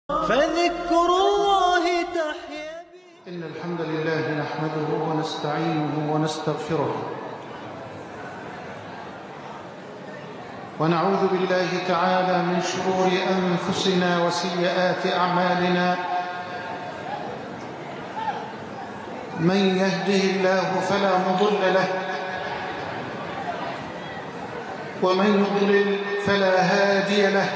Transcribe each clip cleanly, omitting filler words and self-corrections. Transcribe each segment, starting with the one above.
فذكر الله تحيا به. إن الحمد لله نحمده ونستعينه ونستغفره ونعوذ بالله تعالى من شرور أنفسنا وسيئات أعمالنا. من يهده الله فلا مضل له ومن يضلل فلا هادي له.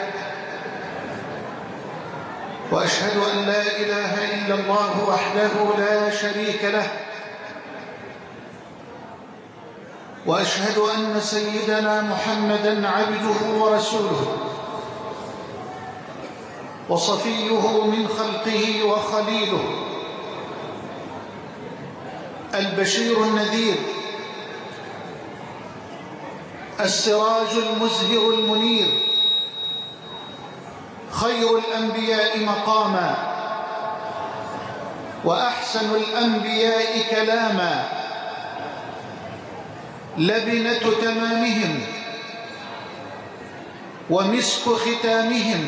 وأشهد أن لا إله إلا الله وحده لا شريك له، وأشهد أن سيدنا محمدًا عبده ورسوله وصفيه من خلقه وخليله، البشير النذير، السراج المزهر المنير، خير الأنبياء مقاما وأحسن الأنبياء كلاما، لبنة تمامهم ومسك ختامهم،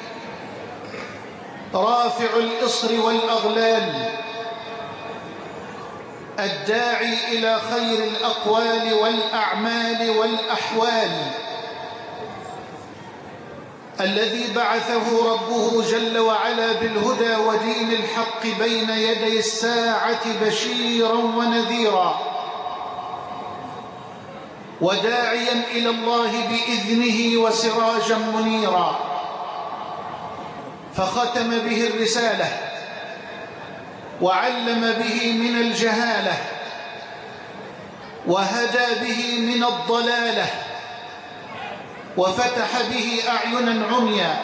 رافع الإصر والأغلال، الداعي إلى خير الأقوال والأعمال والأحوال، الذي بعثه ربه جل وعلا بالهدى ودين الحق بين يدي الساعة بشيرا ونذيرا، وداعيا إلى الله بإذنه وسراجا منيرا، فختم به الرسالة وعلم به من الجهالة وهدى به من الضلالة، وفتح به أعينا عميا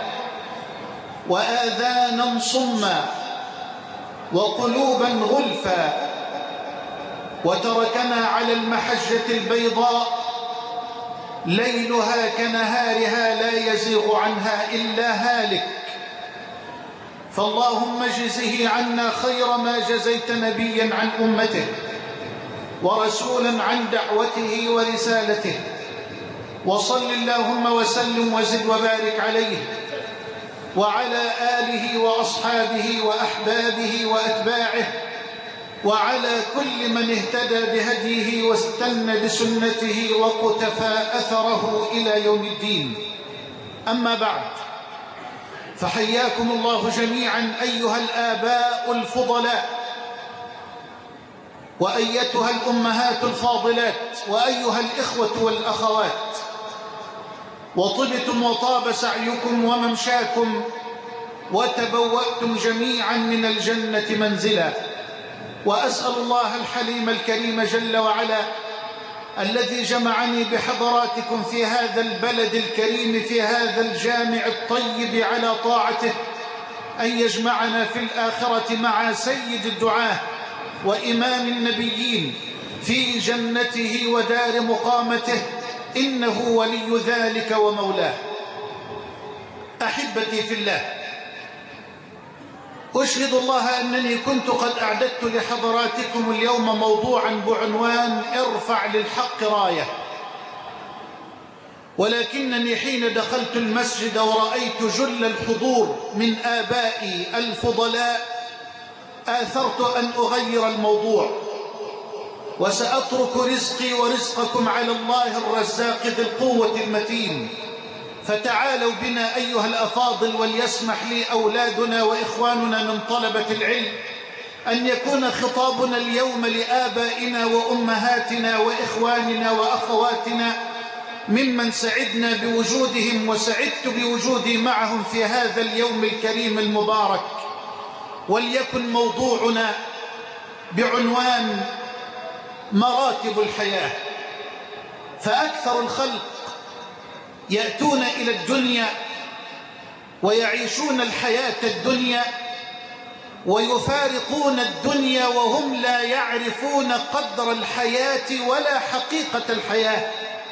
وآذانا صما وقلوبا غلفا، وتركنا على المحجة البيضاء ليلها كنهارها لا يزيغ عنها إلا هالك. فاللهم اجزه عنا خير ما جزيت نبيا عن أمته ورسولا عن دعوته ورسالته، وصل اللهم وسلم وزد وبارك عليه وعلى آله وأصحابه وأحبابه وأتباعه وعلى كل من اهتدى بهديه واستنى بسنته وقتفى أثره إلى يوم الدين. أما بعد، فحياكم الله جميعا أيها الآباء الفضلاء، وأيتها الأمهات الفاضلات، وأيها الإخوة والأخوات، وطبتم وطاب سعيكم وممشاكم وتبوأتم جميعا من الجنة منزلا. وأسأل الله الحليم الكريم جل وعلا الذي جمعني بحضراتكم في هذا البلد الكريم في هذا الجامع الطيب على طاعته أن يجمعنا في الآخرة مع سيد الدعاة وإمام النبيين في جنته ودار مقامته، إنه ولي ذلك ومولاه. أحبتي في الله، أشهد الله أنني كنت قد أعددت لحضراتكم اليوم موضوعا بعنوان ارفع للحق راية، ولكنني حين دخلت المسجد ورأيت جل الحضور من آبائي الفضلاء آثرت أن أغير الموضوع، وسأترك رزقي ورزقكم على الله الرزاق ذي القوة المتين. فتعالوا بنا أيها الأفاضل، وليسمح لي أولادنا وإخواننا من طلبة العلم أن يكون خطابنا اليوم لآبائنا وأمهاتنا وإخواننا وأخواتنا ممن سعدنا بوجودهم وسعدت بوجودي معهم في هذا اليوم الكريم المبارك. وليكن موضوعنا بعنوان مراتب الحياة. فأكثر الخلق يأتون إلى الدنيا ويعيشون الحياة الدنيا ويفارقون الدنيا وهم لا يعرفون قدر الحياة ولا حقيقة الحياة.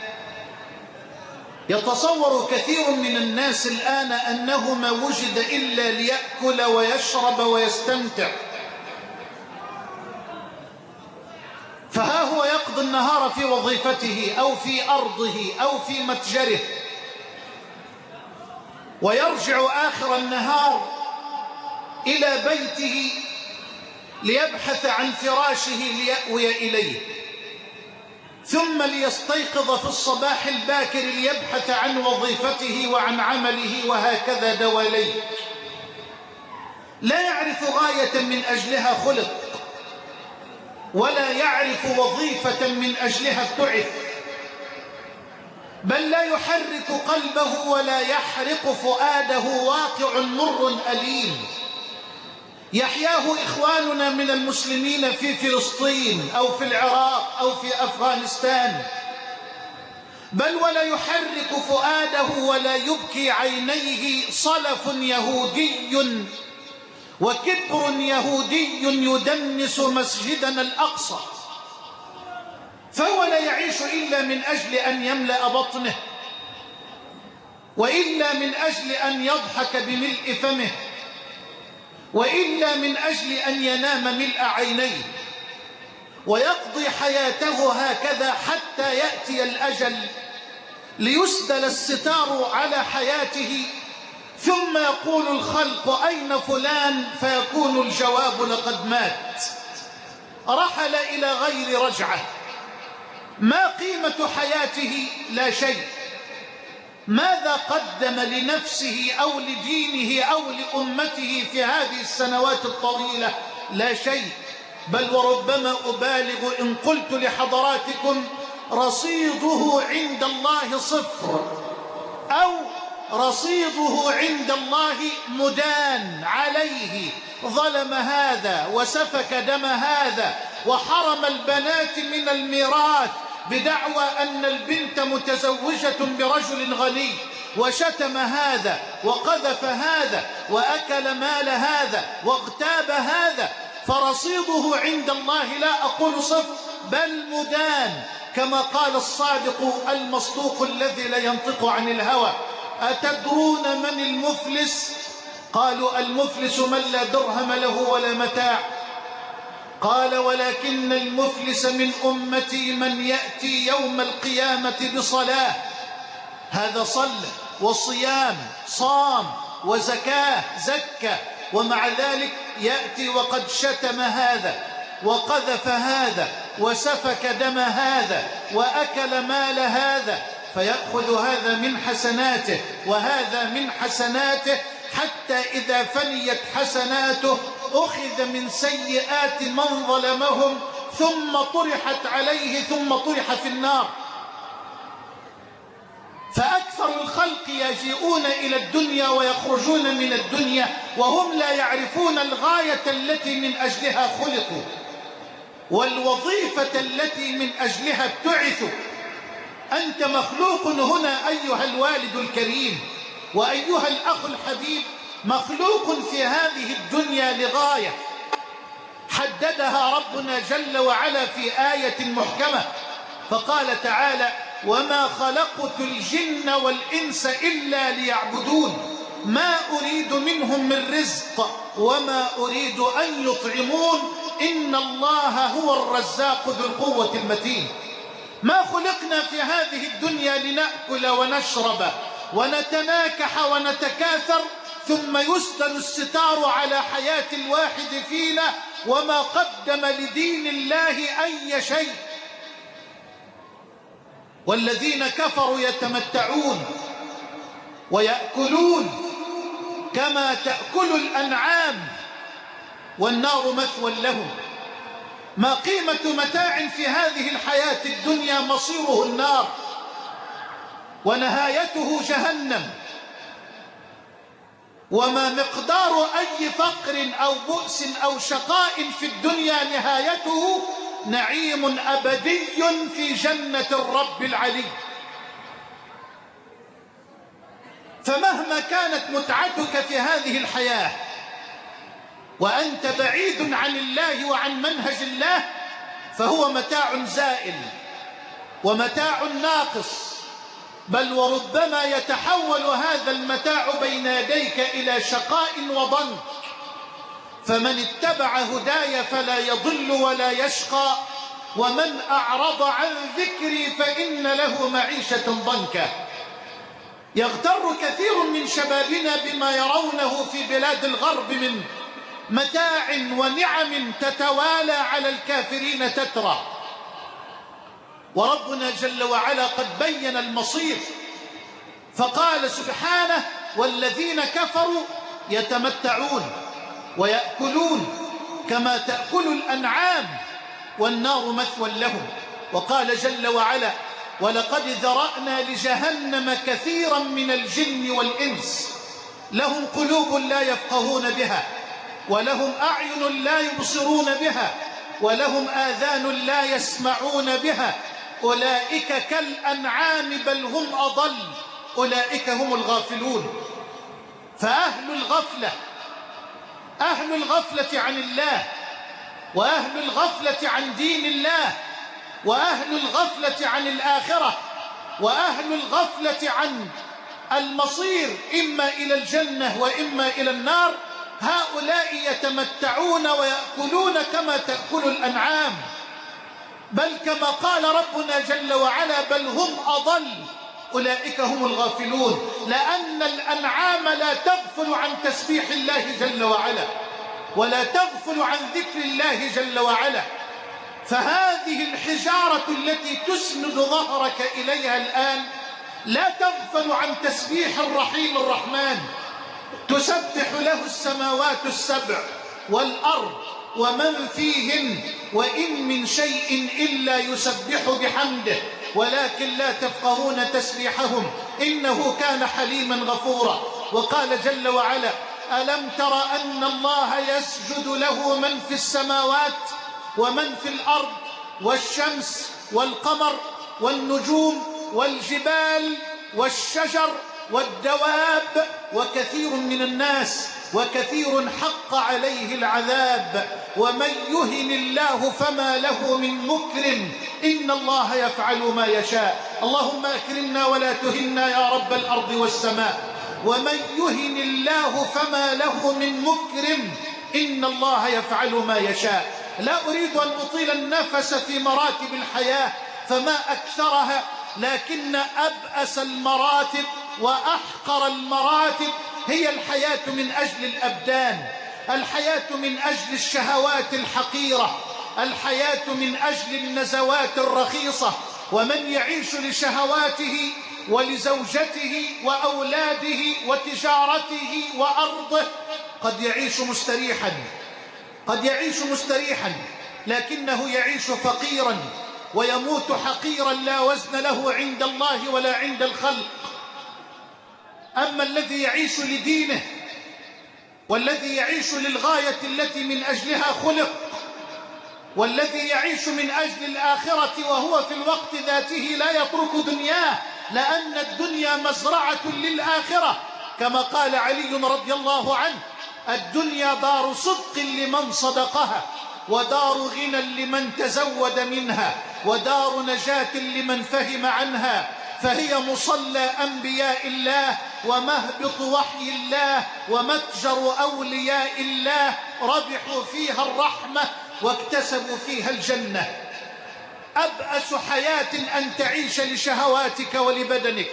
يتصور كثير من الناس الآن أنه ما وجد إلا ليأكل ويشرب ويستمتع، فها هو يقضي النهار في وظيفته أو في أرضه أو في متجره، ويرجع آخر النهار إلى بيته ليبحث عن فراشه ليأوي إليه، ثم ليستيقظ في الصباح الباكر ليبحث عن وظيفته وعن عمله، وهكذا دواليك. لا يعرف غاية من أجلها خلق، ولا يعرف وظيفة من أجلها ابتعث، بل لا يحرك قلبه ولا يحرق فؤاده واقع مر أليم يحياه إخواننا من المسلمين في فلسطين أو في العراق أو في أفغانستان، بل ولا يحرك فؤاده ولا يبكي عينيه صلف يهودي وكبر يهودي يدنس مسجدنا الأقصى. فهو لا يعيش إلا من أجل أن يملأ بطنه، وإلا من أجل أن يضحك بملء فمه، وإلا من أجل أن ينام ملء عينيه، ويقضي حياته هكذا حتى يأتي الأجل ليسدل الستار على حياته، ثم يقول الخلق أين فلان؟ فيكون الجواب لقد مات، رحل إلى غير رجعة. ما قيمة حياته؟ لا شيء. ماذا قدم لنفسه أو لدينه أو لأمته في هذه السنوات الطويلة؟ لا شيء. بل وربما أبالغ إن قلت لحضراتكم رصيده عند الله صفر، أو رصيده عند الله مدان عليه، ظلم هذا وسفك دم هذا وحرم البنات من الميراث بدعوى أن البنت متزوجة برجل غني، وشتم هذا وقذف هذا وأكل مال هذا واغتاب هذا، فرصيده عند الله لا أقول صفر بل مدان، كما قال الصادق المصدوق الذي لا ينطق عن الهوى: أتدرون من المفلس؟ قالوا: المفلس من لا درهم له ولا متاع. قال: ولكن المفلس من أمتي من يأتي يوم القيامة بصلاة، هذا صلى وصيام صام وزكاة زكى، ومع ذلك يأتي وقد شتم هذا وقذف هذا وسفك دم هذا وأكل مال هذا، فيأخذ هذا من حسناته وهذا من حسناته، حتى إذا فنيت حسناته أخذ من سيئات من ظلمهم ثم طرحت عليه ثم طرح في النار. فأكثر الخلق يجيئون إلى الدنيا ويخرجون من الدنيا وهم لا يعرفون الغاية التي من أجلها خلقوا والوظيفة التي من أجلها ابتعثوا. أنت مخلوق هنا أيها الوالد الكريم وأيها الأخ الحبيب، مخلوق في هذه الدنيا لغاية حددها ربنا جل وعلا في آية محكمة، فقال تعالى: وما خلقت الجن والإنس إلا ليعبدون ما أريد منهم من رزق وما أريد أن يطعمون إن الله هو الرزاق ذو القوة المتين. ما خلقنا في هذه الدنيا لنأكل ونشرب ونتناكح ونتكاثر ثم يسدل الستار على حياة الواحد فينا وما قدم لدين الله أي شيء. والذين كفروا يتمتعون ويأكلون كما تأكل الأنعام والنار مثوى لهم. ما قيمة متاع في هذه الحياة الدنيا مصيره النار ونهايته جهنم. وما مقدار أي فقر أو بؤس أو شقاء في الدنيا نهايته نعيم أبدي في جنة الرب العلي. فمهما كانت متعتك في هذه الحياة وأنت بعيد عن الله وعن منهج الله فهو متاع زائل ومتاع ناقص، بل وربما يتحول هذا المتاع بين يديك إلى شقاء وضنك. فمن اتبع هداي فلا يضل ولا يشقى ومن أعرض عن ذكري فإن له معيشة ضنكا. يغتر كثير من شبابنا بما يرونه في بلاد الغرب من متاع ونعم تتوالى على الكافرين تترى. وربنا جل وعلا قد بين المصير فقال سبحانه: والذين كفروا يتمتعون ويأكلون كما تأكل الأنعام والنار مثوى لهم. وقال جل وعلا: ولقد ذرأنا لجهنم كثيرا من الجن والإنس لهم قلوب لا يفقهون بها ولهم أعين لا يبصرون بها ولهم آذان لا يسمعون بها أولئك كالأنعام بل هم أضل أولئك هم الغافلون. فأهل الغفلة عن الله، وأهل الغفلة عن دين الله، وأهل الغفلة عن الآخرة، وأهل الغفلة عن المصير إما إلى الجنة وإما إلى النار، هؤلاء يتمتعون ويأكلون كما تأكل الأنعام، بل كما قال ربنا جل وعلا: بل هم أضل أولئك هم الغافلون. لأن الأنعام لا تغفل عن تسبيح الله جل وعلا ولا تغفل عن ذكر الله جل وعلا. فهذه الحجارة التي تسند ظهرك إليها الآن لا تغفل عن تسبيح الرحيم الرحمن. تسبح له السماوات السبع والأرض ومن فيهن وإن من شيء إلا يسبح بحمده ولكن لا تفقهون تسبيحهم إنه كان حليما غفورا. وقال جل وعلا: ألم تر أن الله يسجد له من في السماوات ومن في الأرض والشمس والقمر والنجوم والجبال والشجر والدواب وكثير من الناس وكثير حق عليه العذاب ومن يهن الله فما له من مكرم إن الله يفعل ما يشاء. اللهم أكرمنا ولا تهنا يا رب الأرض والسماء. ومن يهن الله فما له من مكرم إن الله يفعل ما يشاء. لا أريد أن أطيل النفس في مراتب الحياة فما أكثرها، لكن أبأس المراتب وأحقر المراتب هي الحياة من أجل الأبدان، الحياة من أجل الشهوات الحقيرة، الحياة من أجل النزوات الرخيصة. ومن يعيش لشهواته ولزوجته وأولاده وتجارته وأرضه قد يعيش مستريحا لكنه يعيش فقيرا ويموت حقيرا لا وزن له عند الله ولا عند الخلق. أما الذي يعيش لدينه والذي يعيش للغاية التي من أجلها خلق والذي يعيش من أجل الآخرة وهو في الوقت ذاته لا يترك دنياه، لأن الدنيا مزرعة للآخرة كما قال علي رضي الله عنه: الدنيا دار صدق لمن صدقها ودار غنى لمن تزود منها ودار نجاة لمن فهم عنها، فهي مصلى أنبياء الله ومهبط وحي الله ومتجر أولياء الله، ربحوا فيها الرحمة واكتسبوا فيها الجنة. أبأس حياة أن تعيش لشهواتك ولبدنك،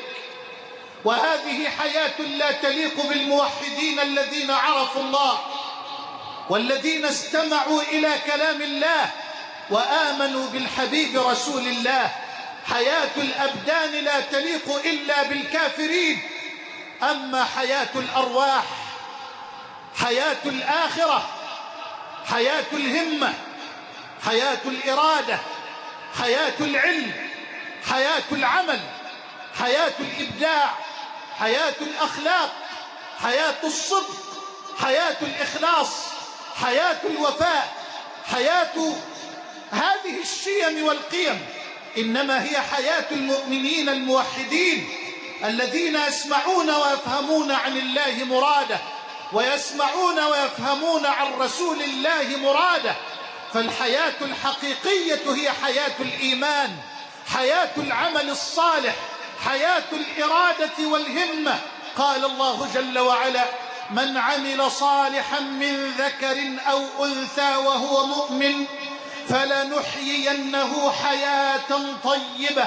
وهذه حياة لا تليق بالموحدين الذين عرفوا الله والذين استمعوا إلى كلام الله وآمنوا بالحبيب رسول الله. حياة الأبدان لا تليق إلا بالكافرين. أما حياة الأرواح، حياة الآخرة، حياة الهمة، حياة الإرادة، حياة العلم، حياة العمل، حياة الإبداع، حياة الأخلاق، حياة الصدق، حياة الإخلاص، حياة الوفاء، حياة هذه الشيم والقيم إنما هي حياة المؤمنين الموحدين الذين يسمعون ويفهمون عن الله مراده ويسمعون ويفهمون عن رسول الله مراده. فالحياة الحقيقية هي حياة الإيمان، حياة العمل الصالح، حياة الإرادة والهمة. قال الله جل وعلا: من عمل صالحا من ذكر أو أنثى وهو مؤمن فلنحيينه حياة طيبة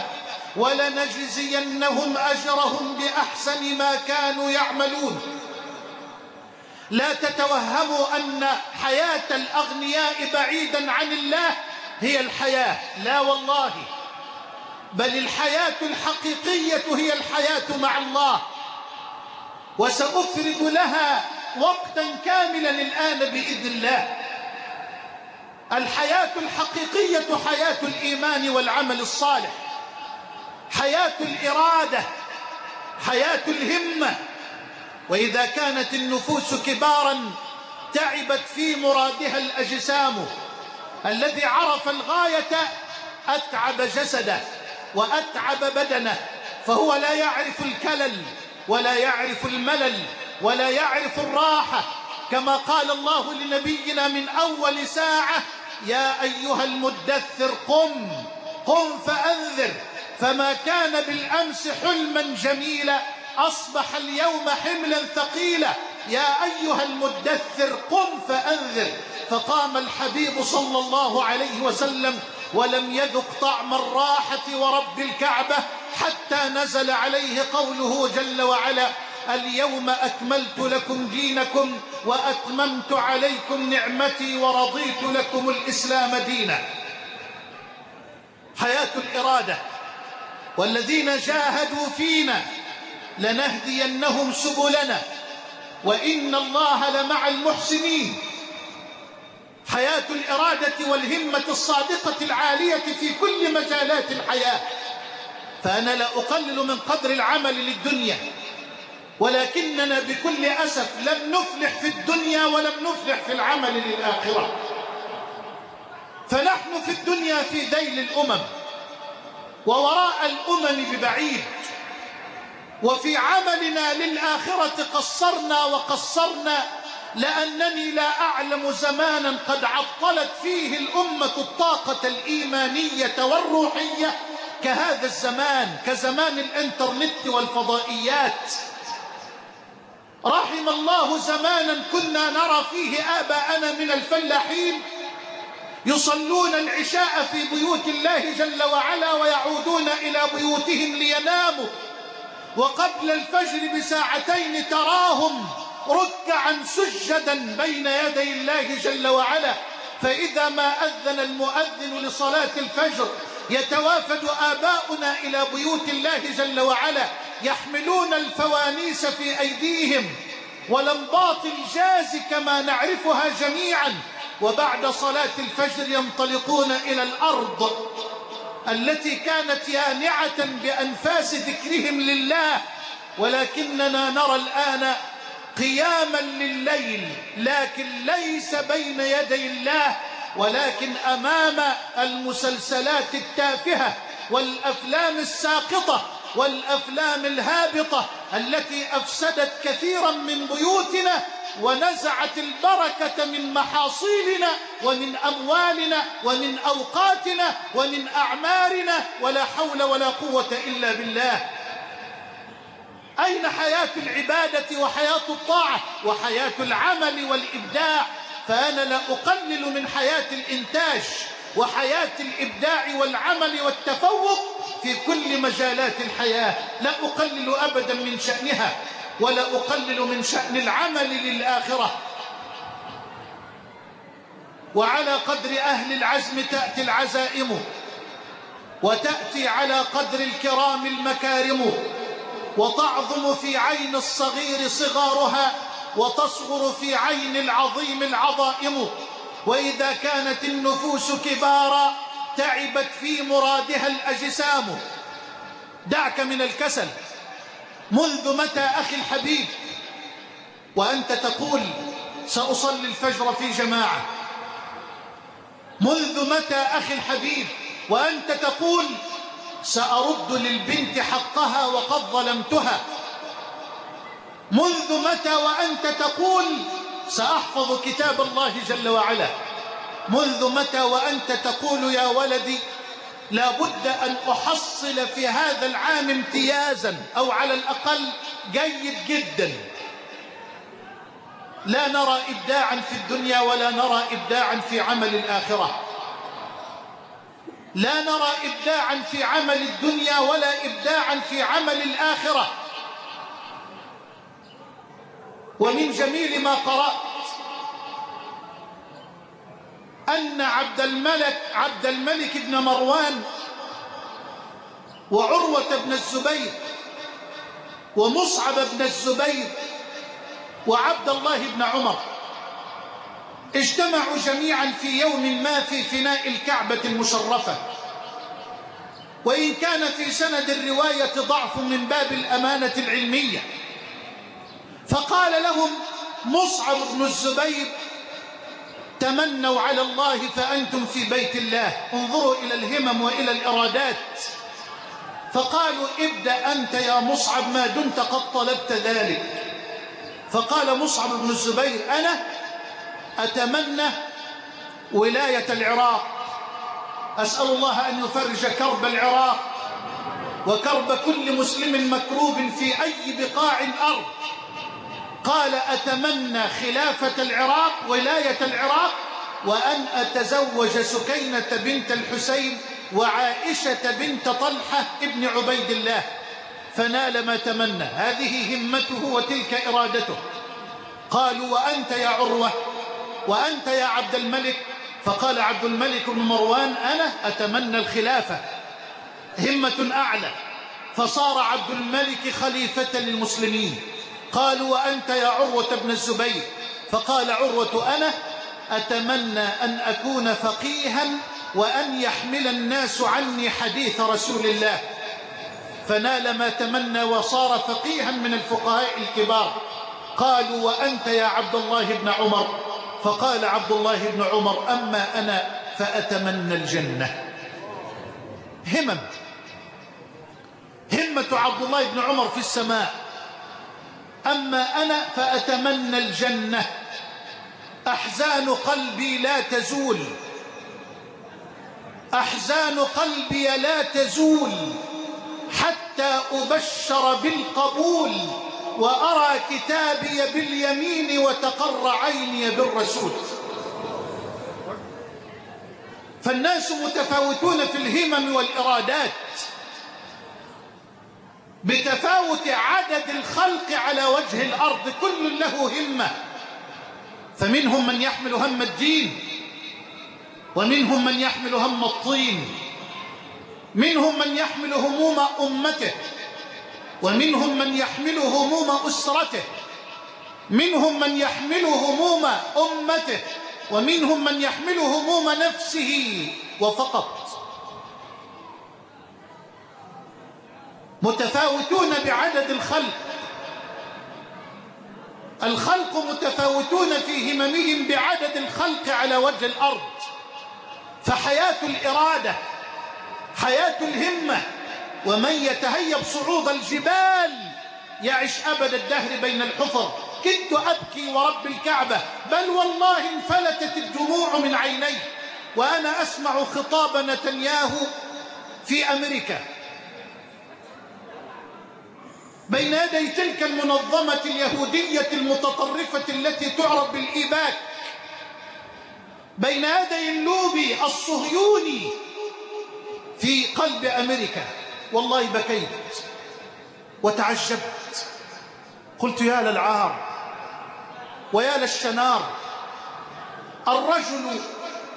ولنجزينهم أجرهم بأحسن ما كانوا يعملون. لا تتوهموا أن حياة الأغنياء بعيدا عن الله هي الحياة، لا والله، بل الحياة الحقيقية هي الحياة مع الله، وسأفرد لها وقتا كاملا الآن بإذن الله. الحياة الحقيقية حياة الإيمان والعمل الصالح، حياة الإرادة، حياة الهمة. وإذا كانت النفوس كبارا تعبت في مرادها الأجسام، الذي عرف الغاية أتعب جسده وأتعب بدنه، فهو لا يعرف الكلل ولا يعرف الملل ولا يعرف الراحة، كما قال الله لنبينا من أول ساعة: يا أيها المدثر قم فأنذر، فما كان بالأمس حلما جميلا أصبح اليوم حملا ثقيلا. يا أيها المدثر قم فأنذر. فقام الحبيب صلى الله عليه وسلم ولم يذق طعم الراحة ورب الكعبة حتى نزل عليه قوله جل وعلا: اليوم أكملت لكم دينكم وأتممت عليكم نعمتي ورضيت لكم الإسلام دينا. حياة الإرادة. والذين جاهدوا فينا لنهدينهم سبلنا وإن الله لمع المحسنين. حياة الإرادة والهمة الصادقة العالية في كل مجالات الحياة. فأنا لا أقلل من قدر العمل للدنيا، ولكننا بكل أسف لم نفلح في الدنيا ولم نفلح في العمل للآخرة. فنحن في الدنيا في ذيل الأمم ووراء الأمم ببعيد، وفي عملنا للآخرة قصرنا لأنني لا أعلم زمانا قد عطلت فيه الأمة الطاقة الإيمانية والروحية كهذا الزمان، كزمان الإنترنت والفضائيات. رحم الله زمانا كنا نرى فيه آباءنا من الفلاحين يصلون العشاء في بيوت الله جل وعلا ويعودون إلى بيوتهم ليناموا، وقبل الفجر بساعتين تراهم ركعا سجدا بين يدي الله جل وعلا. فإذا ما أذن المؤذن لصلاة الفجر يتوافد آباؤنا إلى بيوت الله جل وعلا يحملون الفوانيس في أيديهم ولمبات الجاز كما نعرفها جميعا، وبعد صلاة الفجر ينطلقون إلى الأرض التي كانت يانعة بأنفاس ذكرهم لله. ولكننا نرى الآن قياما لليل، لكن ليس بين يدي الله، ولكن أمام المسلسلات التافهة والأفلام الساقطة والأفلام الهابطة التي أفسدت كثيرا من بيوتنا ونزعت البركة من محاصيلنا ومن أموالنا ومن أوقاتنا ومن أعمارنا، ولا حول ولا قوة إلا بالله. أين حياة العبادة وحياة الطاعة وحياة العمل والإبداع؟ فأنا لا أقلل من حياة الإنتاج وحياة الإبداع والعمل والتفوق في كل مجالات الحياة، لا أقلل أبدا من شأنها، ولا أقلل من شأن العمل للآخرة. وعلى قدر أهل العزم تأتي العزائم، وتأتي على قدر الكرام المكارم، وتعظم في عين الصغير صغارها وتصغر في عين العظيم العظائم. وإذا كانت النفوس كبارا تعبت في مرادها الأجسام. دعك من الكسل. منذ متى أخي الحبيب وأنت تقول سأصلي الفجر في جماعة؟ منذ متى أخي الحبيب وأنت تقول سأرد للبنت حقها وقد ظلمتها؟ منذ متى وأنت تقول سأحفظ كتاب الله جل وعلا؟ منذ متى وأنت تقول يا ولدي لا بد أن أحصل في هذا العام امتيازا أو على الأقل جيد جدا؟ لا نرى إبداعا في الدنيا ولا نرى إبداعا في عمل الآخرة. لا نرى إبداعا في عمل الدنيا ولا إبداعا في عمل الآخرة. ومن جميل ما قرأت أن عبد الملك بن مروان وعروة بن الزبير ومصعب بن الزبير وعبد الله بن عمر اجتمعوا جميعا في يوم ما في فناء الكعبة المشرفة، وإن كان في سند الرواية ضعف من باب الأمانة العلمية. فقال لهم مصعب بن الزبير: تمنوا على الله فأنتم في بيت الله، انظروا إلى الهمم وإلى الإرادات. فقالوا: ابدأ أنت يا مصعب ما دمت قد طلبت ذلك. فقال مصعب بن الزبير: أنا أتمنى ولاية العراق، أسأل الله أن يفرج كرب العراق وكرب كل مسلم مكروب في أي بقاع الأرض. قال: أتمنى خلافة العراق، ولاية العراق، وأن أتزوج سكينة بنت الحسين وعائشة بنت طلحة ابن عبيد الله. فنال ما تمنى، هذه همته وتلك إرادته. قالوا: وأنت يا عروة، وأنت يا عبد الملك؟ فقال عبد الملك بن مروان: أنا أتمنى الخلافة، همة أعلى. فصار عبد الملك خليفة للمسلمين. قالوا: وأنت يا عروة بن الزبير؟ فقال عروة: أنا أتمنى أن أكون فقيها وأن يحمل الناس عني حديث رسول الله. فنال ما تمنى وصار فقيها من الفقهاء الكبار. قالوا: وأنت يا عبد الله بن عمر؟ فقال عبد الله بن عمر: أما أنا فأتمنى الجنة. همة عبد الله بن عمر في السماء. أما أنا فأتمنى الجنة. أحزان قلبي لا تزول، أحزان قلبي لا تزول حتى أبشر بالقبول، وأرى كتابي باليمين وتقر عيني بالرسول. فالناس متفاوتون في الهمم والإرادات بتفاوت عدد الخلق على وجه الأرض، كل له همة. فمنهم من يحمل هم الدين، ومنهم من يحمل هم الطين، منهم من يحمل هموم أمته، ومنهم من يحمل هموم أسرته، منهم من يحمل هموم أمته، ومنهم من يحمل هموم نفسه وفقط. متفاوتون بعدد الخلق. الخلق متفاوتون في هممهم بعدد الخلق على وجه الأرض. فحياة الإرادة، حياة الهمة. ومن يتهيب صعود الجبال يعش أبد الدهر بين الحفر. كدت أبكي ورب الكعبة، بل والله انفلتت الدموع من عيني وأنا أسمع خطاب نتنياهو في أمريكا بين يدي تلك المنظمة اليهودية المتطرفة التي تعرف بالإيباك، بين يدي اللوبي الصهيوني في قلب أمريكا. والله بكيت وتعجبت، قلت: يا للعار ويا للشنار. الرجل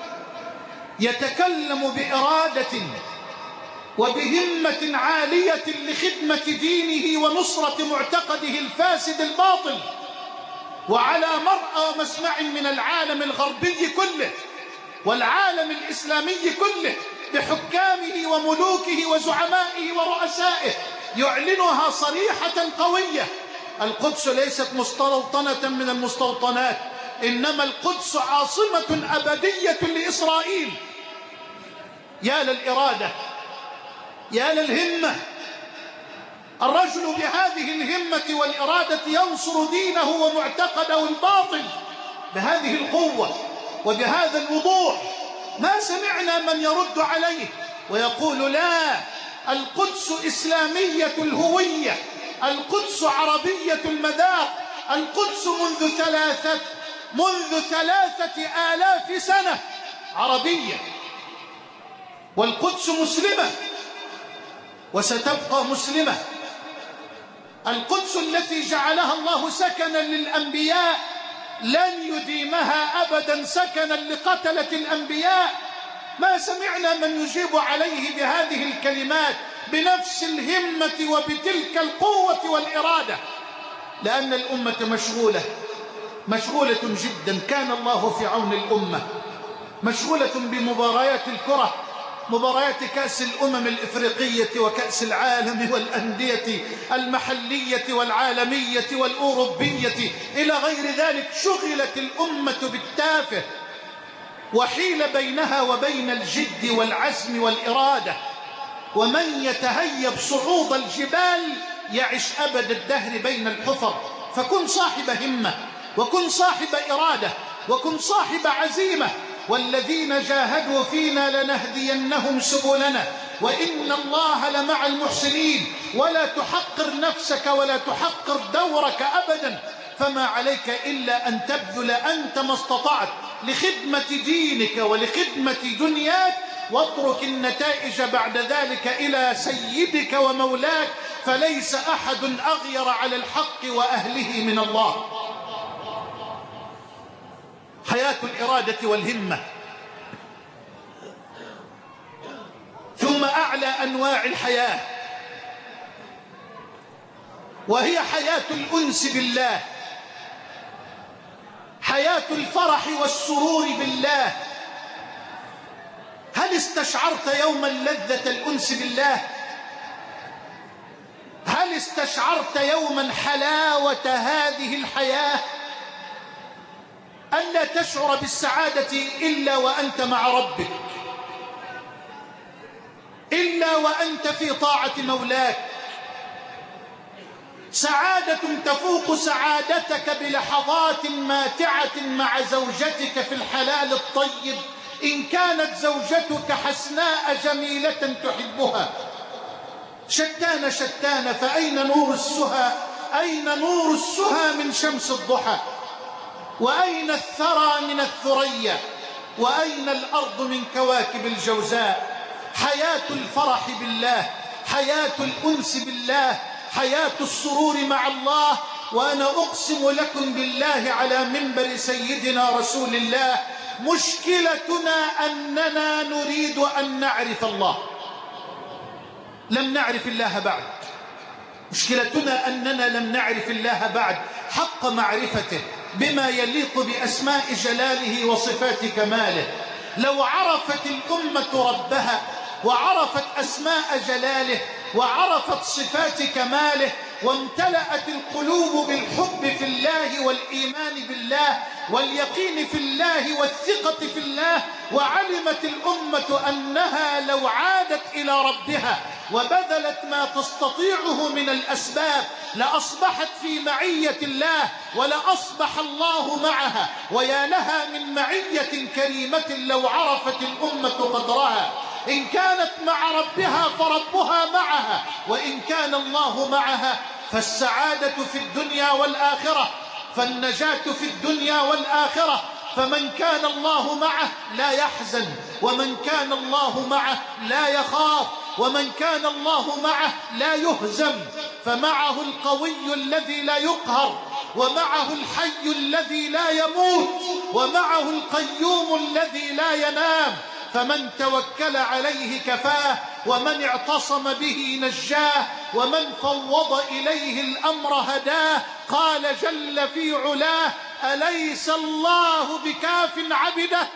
يتكلم بإرادة وبهمة عالية لخدمة دينه ونصرة معتقده الفاسد الباطل، وعلى مرأى ومسمع من العالم الغربي كله والعالم الإسلامي كله بحكامه وملوكه وزعمائه ورؤسائه يعلنها صريحة قوية: القدس ليست مستوطنة من المستوطنات، إنما القدس عاصمة أبدية لإسرائيل. يا للإرادة، يا للهمة. الرجل بهذه الهمة والإرادة ينصر دينه ومعتقده الباطل بهذه القوة وبهذا الوضوح. ما سمعنا من يرد عليه ويقول: لا، القدس إسلامية الهوية، القدس عربية المذاق، القدس منذ 3000 سنة عربية، والقدس مسلمة وستبقى مسلمة. القدس التي جعلها الله سكنا للأنبياء لن يديمها أبدا سكنا لقتلة الأنبياء. ما سمعنا من يجيب عليه بهذه الكلمات بنفس الهمة وبتلك القوة والإرادة، لأن الأمة مشغولة جدا. كان الله في عون الأمة، مشغولة بمباريات الكرة، مباريات كأس الأمم الإفريقية وكأس العالم والأندية المحلية والعالمية والأوروبية إلى غير ذلك. شغلت الأمة بالتافه، وحيل بينها وبين الجد والعزم والإرادة. ومن يتهيب صعود الجبال يعش أبد الدهر بين الحفر. فكن صاحب همة، وكن صاحب إرادة، وكن صاحب عزيمة. والذين جاهدوا فينا لنهدينهم سبلنا وإن الله لمع المحسنين. ولا تحقر نفسك ولا تحقر دورك أبدا، فما عليك إلا أن تبذل أنت ما استطعت لخدمة دينك ولخدمة دنياك، واترك النتائج بعد ذلك إلى سيدك ومولاك، فليس أحد أغير على الحق وأهله من الله. حياة الإرادة والهمة. ثم أعلى أنواع الحياة وهي حياة الأنس بالله، حياة الفرح والسرور بالله. هل استشعرت يوما لذة الأنس بالله؟ هل استشعرت يوما حلاوة هذه الحياة؟ ألا تشعر بالسعادة إلا وأنت مع ربك، إلا وأنت في طاعة مولاك. سعادة تفوق سعادتك بلحظات ماتعة مع زوجتك في الحلال الطيب، إن كانت زوجتك حسناء جميلة تحبها. شتان فأين نور السهى؟ أين نور السهى من شمس الضحى؟ وأين الثرى من الثريا؟ وأين الأرض من كواكب الجوزاء؟ حياة الفرح بالله، حياة الأنس بالله، حياة السرور مع الله. وأنا أقسم لكم بالله على منبر سيدنا رسول الله، مشكلتنا أننا نريد أن نعرف الله، لم نعرف الله بعد. مشكلتنا أننا لم نعرف الله بعد حق معرفته بما يليق بأسماء جلاله وصفات كماله. لو عرفت الأمة ربها وعرفت أسماء جلاله وعرفت صفات كماله وامتلأت القلوب بالحب في الله والإيمان بالله واليقين في الله والثقة في الله، وعلمت الأمة أنها لو عادت إلى ربها وبذلت ما تستطيعه من الأسباب لأصبحت في معية الله ولأصبح الله معها. ويا لها من معية كريمة لو عرفت الأمة قدرها. إن كانت مع ربها فربها معها، وإن كان الله معها فالسعادة في الدنيا والآخرة، فالنجاة في الدنيا والآخرة. فمن كان الله معه لا يحزن، ومن كان الله معه لا يخاف، ومن كان الله معه لا يهزم. فمعه القوي الذي لا يقهر، ومعه الحي الذي لا يموت، ومعه القيوم الذي لا ينام. فمن توكل عليه كفاه، ومن اعتصم به نجاه، ومن فوض إليه الأمر هداه. قال جل في علاه: أليس الله بكاف عبده؟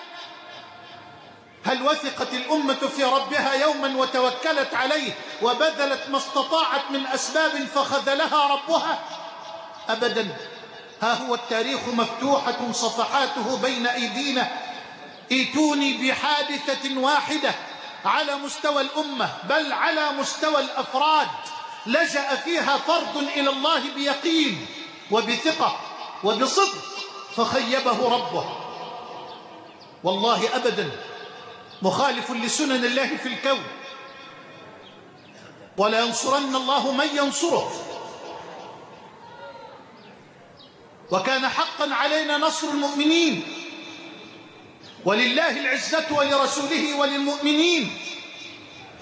هل وثقت الأمة في ربها يوما وتوكلت عليه وبذلت ما استطاعت من أسباب فخذلها ربها؟ أبدا. ها هو التاريخ مفتوحة صفحاته بين أيدينا. ائتوني بحادثة واحدة على مستوى الأمة، بل على مستوى الأفراد، لجأ فيها فرد إلى الله بيقين وبثقة وبصدق فخيبه ربه. والله أبدا مخالف لسنن الله في الكون. ولا ينصرن الله من ينصره، وكان حقا علينا نصر المؤمنين. ولله العزة ولرسوله وللمؤمنين،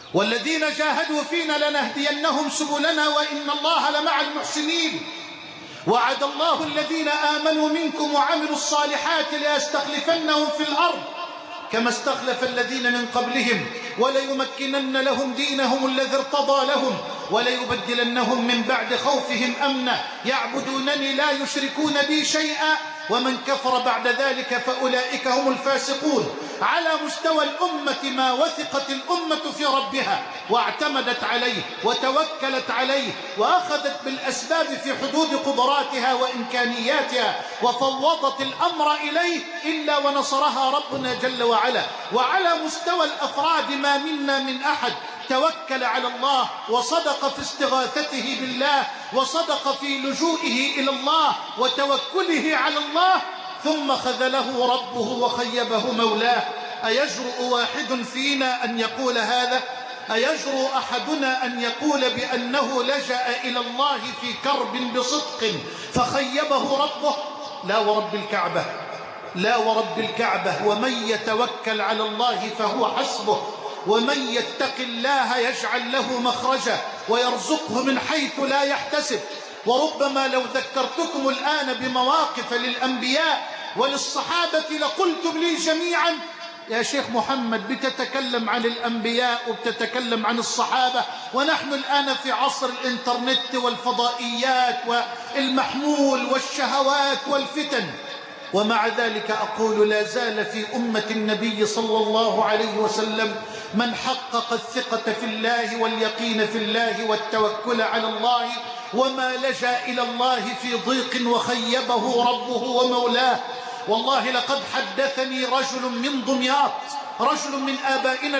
والذين جاهدوا فينا لنهدينهم سبلنا وإن الله لمع المحسنين. وعد الله الذين آمنوا منكم وعملوا الصالحات ليستخلفنهم في الأرض كما استخلف الذين من قبلهم وليمكنن لهم دينهم الذي ارتضى لهم وليبدلنهم من بعد خوفهم أمنا يعبدونني لا يشركون بي شيئا ومن كفر بعد ذلك فأولئك هم الفاسقون. على مستوى الأمة ما وثقت الأمة في ربها واعتمدت عليه وتوكلت عليه وأخذت بالأسباب في حدود قدراتها وإمكانياتها وفوضت الأمر إليه إلا ونصرها ربنا جل وعلا. وعلى مستوى الأفراد ما منا من أحد توكل على الله وصدق في استغاثته بالله وصدق في لجوئه إلى الله وتوكله على الله ثم خذله ربه وخيبه مولاه. أيجرؤ واحد فينا أن يقول هذا؟ أيجرؤ أحدنا أن يقول بأنه لجأ إلى الله في كرب بصدق فخيبه ربه؟ لا ورب الكعبة، لا ورب الكعبة. ومن يتوكل على الله فهو حسبه ومن يتق الله يجعل له مخرجا ويرزقه من حيث لا يحتسب. وربما لو ذكرتكم الآن بمواقف للأنبياء وللصحابة لقلتم لي جميعا يا شيخ محمد بتتكلم عن الأنبياء وبتتكلم عن الصحابة ونحن الآن في عصر الإنترنت والفضائيات والمحمول والشهوات والفتن. ومع ذلك أقول لا زال في أمة النبي صلى الله عليه وسلم من حقق الثقة في الله واليقين في الله والتوكل على الله وما لجأ إلى الله في ضيق وخيبه ربه ومولاه. والله لقد حدثني رجل من دمياط، رجل من آبائنا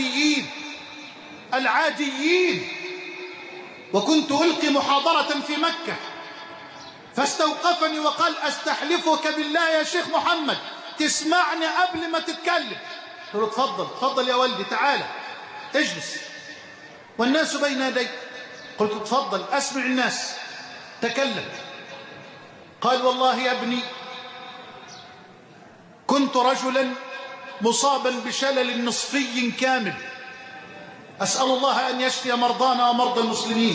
العاديين، وكنت ألقي محاضرة في مكة فاستوقفني وقال أستحلفك بالله يا شيخ محمد تسمعني قبل ما تتكلم. قلت له تفضل يا ولدي تعالى اجلس والناس بين يديك. قلت تفضل أسمع الناس تكلم. قال والله يا ابني كنت رجلا مصابا بشلل نصفي كامل أسأل الله أن يشفي مرضانا ومرضى المسلمين.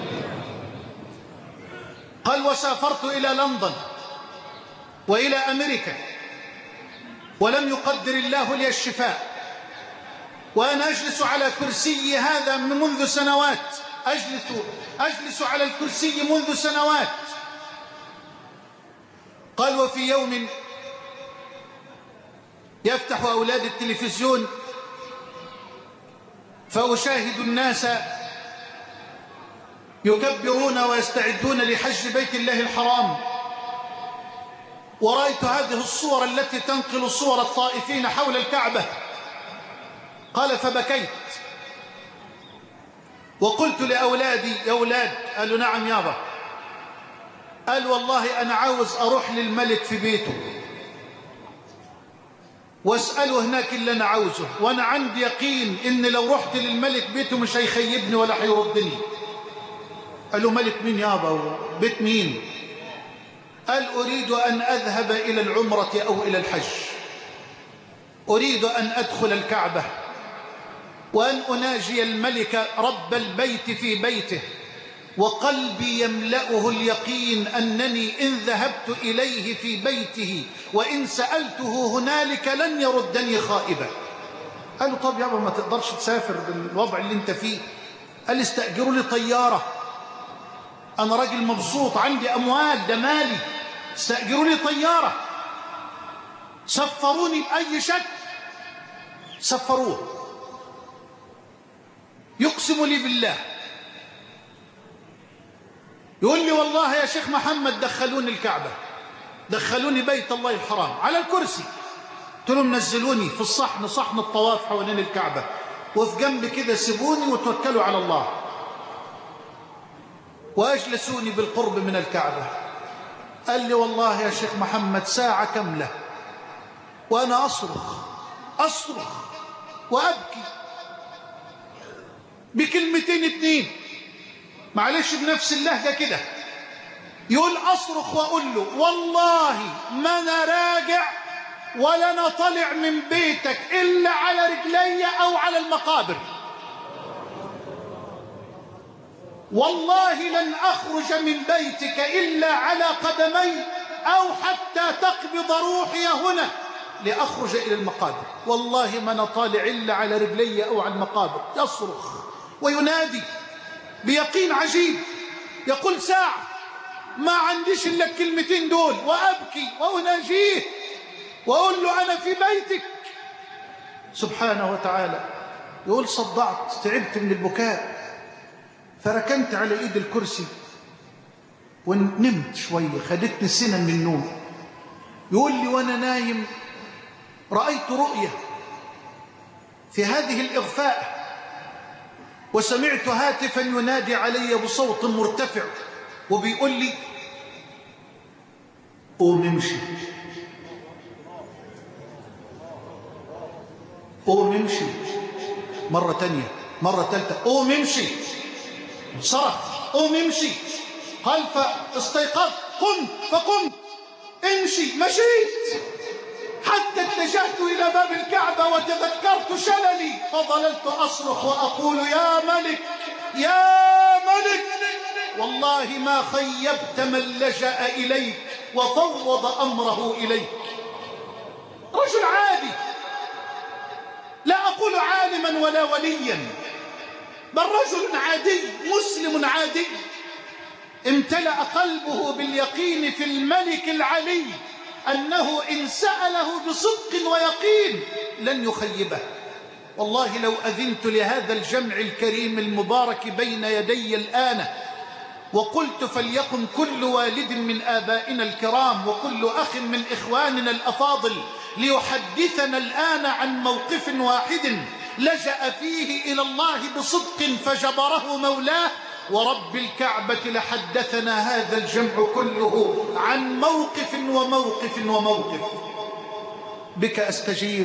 قال وسافرت إلى لندن وإلى أمريكا ولم يقدر الله لي الشفاء وأنا أجلس على كرسي هذا منذ سنوات، أجلس على الكرسي منذ سنوات. قال وفي يوم يفتح أولاد التلفزيون فأشاهد الناس يكبرون ويستعدون لحج بيت الله الحرام ورأيت هذه الصور التي تنقل صور الطائفين حول الكعبة. قال فبكيت وقلت لأولادي يا أولاد، قالوا نعم يابا، قال والله أنا عاوز أروح للملك في بيته واسأله هناك اللي أنا عاوزه وأنا عندي يقين إن لو رحت للملك بيته مش هيخيبني ولا هيردني. قالوا ملك مين يابا بيت مين؟ قال أريد أن أذهب إلى العمرة أو إلى الحج، أريد أن أدخل الكعبة وأن أناجي الملك رب البيت في بيته وقلبي يملأه اليقين أنني إن ذهبت إليه في بيته وإن سألته هنالك لن يردني خائبا. قالوا طب يابا ما تقدرش تسافر بالوضع اللي انت فيه؟ قال استأجروا لي طيارة، أنا راجل مبسوط عندي أموال ده مالي، استأجروا لي طيارة. سفروني بأي شكل سفروه، يقسم لي بالله يقول لي والله يا شيخ محمد دخلوني الكعبة، دخلوني بيت الله الحرام على الكرسي. قلت لهم نزلوني في الصحن، صحن الطواف حوالين الكعبة، وفي جنب كده سيبوني وتوكلوا على الله، وأجلسوني بالقرب من الكعبة. قال لي والله يا شيخ محمد ساعة كاملة وأنا أصرخ وأبكي بكلمتين اتنين، معلش بنفس اللهجة كده، يقول أصرخ وأقول له والله ما أنا راجع ولا أنا طالع من بيتك إلا على رجلي أو على المقابر. والله لن أخرج من بيتك إلا على قدمي أو حتى تقبض روحي هنا لأخرج إلى المقابر. والله ما أنا طالع إلا على رجلي أو على المقابر. يصرخ وينادي بيقين عجيب، يقول ساعة ما عنديش إلا الكلمتين دول، وأبكي وأناجيه وأقول له أنا في بيتك سبحانه وتعالى. يقول صدعت، تعبت من البكاء، فركنت على إيد الكرسي ونمت شوية، خدتني سنة من النوم. يقول لي وأنا نايم رأيت رؤية في هذه الإغفاء، وسمعت هاتفا ينادي علي بصوت مرتفع وبيقول لي قوم امشي، قوم امشي. مرة تانية، مرة ثالثة، قوم امشي. صرخ قوم امشي. قال فاستيقظت، قمت فقمت، امشي. مشيت حتى اتجهت إلى باب الكعبة وتذكرت شللي، فظللت أصرخ وأقول يا ملك يا ملك، والله ما خيبت من لجأ إليك وفوض أمره إليك. رجل عادي، لا أقول عالما ولا وليا، بل رجل عادي مسلم عادي امتلأ قلبه باليقين في الملك العلي أنه إن سأله بصدق ويقين لن يخيبه. والله لو أذنت لهذا الجمع الكريم المبارك بين يدي الآن وقلت فليقم كل والد من آبائنا الكرام وكل أخ من إخواننا الأفاضل ليحدثنا الآن عن موقف واحد لجأ فيه إلى الله بصدق فجبره مولاه، ورب الكعبة لحدثنا هذا الجمع كله عن موقف وموقف وموقف. بك أستجير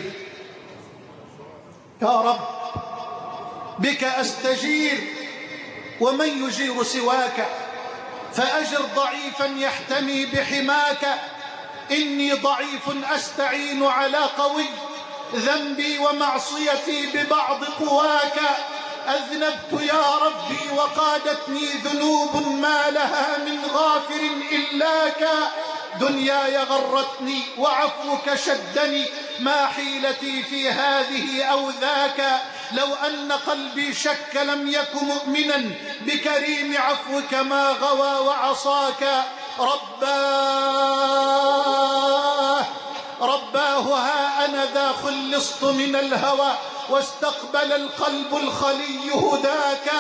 يا رب، بك أستجير، ومن يجير سواك، فأجر ضعيفا يحتمي بحماك. إني ضعيف أستعين على قوي، ذنبي ومعصيتي ببعض قواك. أذنبت يا ربي وقادتني ذنوب ما لها من غافر إلاك. دنياي غرتني وعفوك شدني، ما حيلتي في هذه أو ذاك. لو أن قلبي شك لم يك مؤمنا بكريم عفوك ما غوى وعصاك. رباه ها أنا ذا خلصت من الهوى واستقبل القلب الخلي هداك.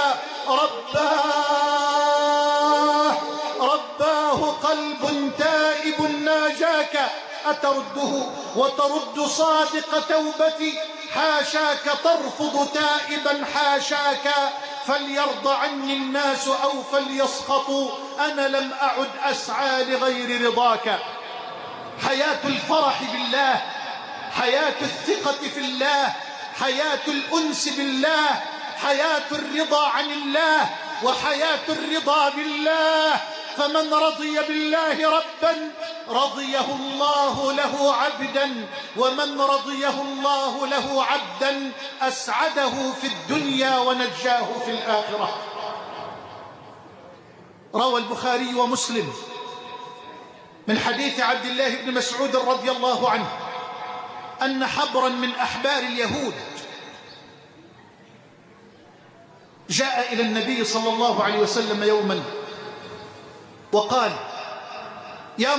رباه قلب تائب ناجاك، أترده وترد صادق توبتي؟ حاشاك ترفض تائبا حاشاك. فليرضى عني الناس أو فليسخطوا، أنا لم أعد أسعى لغير رضاك. حياة الفرح بالله، حياة الثقة في الله، حياة الأنس بالله، حياة الرضا عن الله، وحياة الرضا بالله. فمن رضي بالله ربا رضيه الله له عبدا، ومن رضيه الله له عبدا أسعده في الدنيا ونجاه في الآخرة. روى البخاري ومسلم من حديث عبد الله بن مسعود رضي الله عنه أن حبرا من أحبار اليهود جاء إلى النبي صلى الله عليه وسلم يوما وقال يا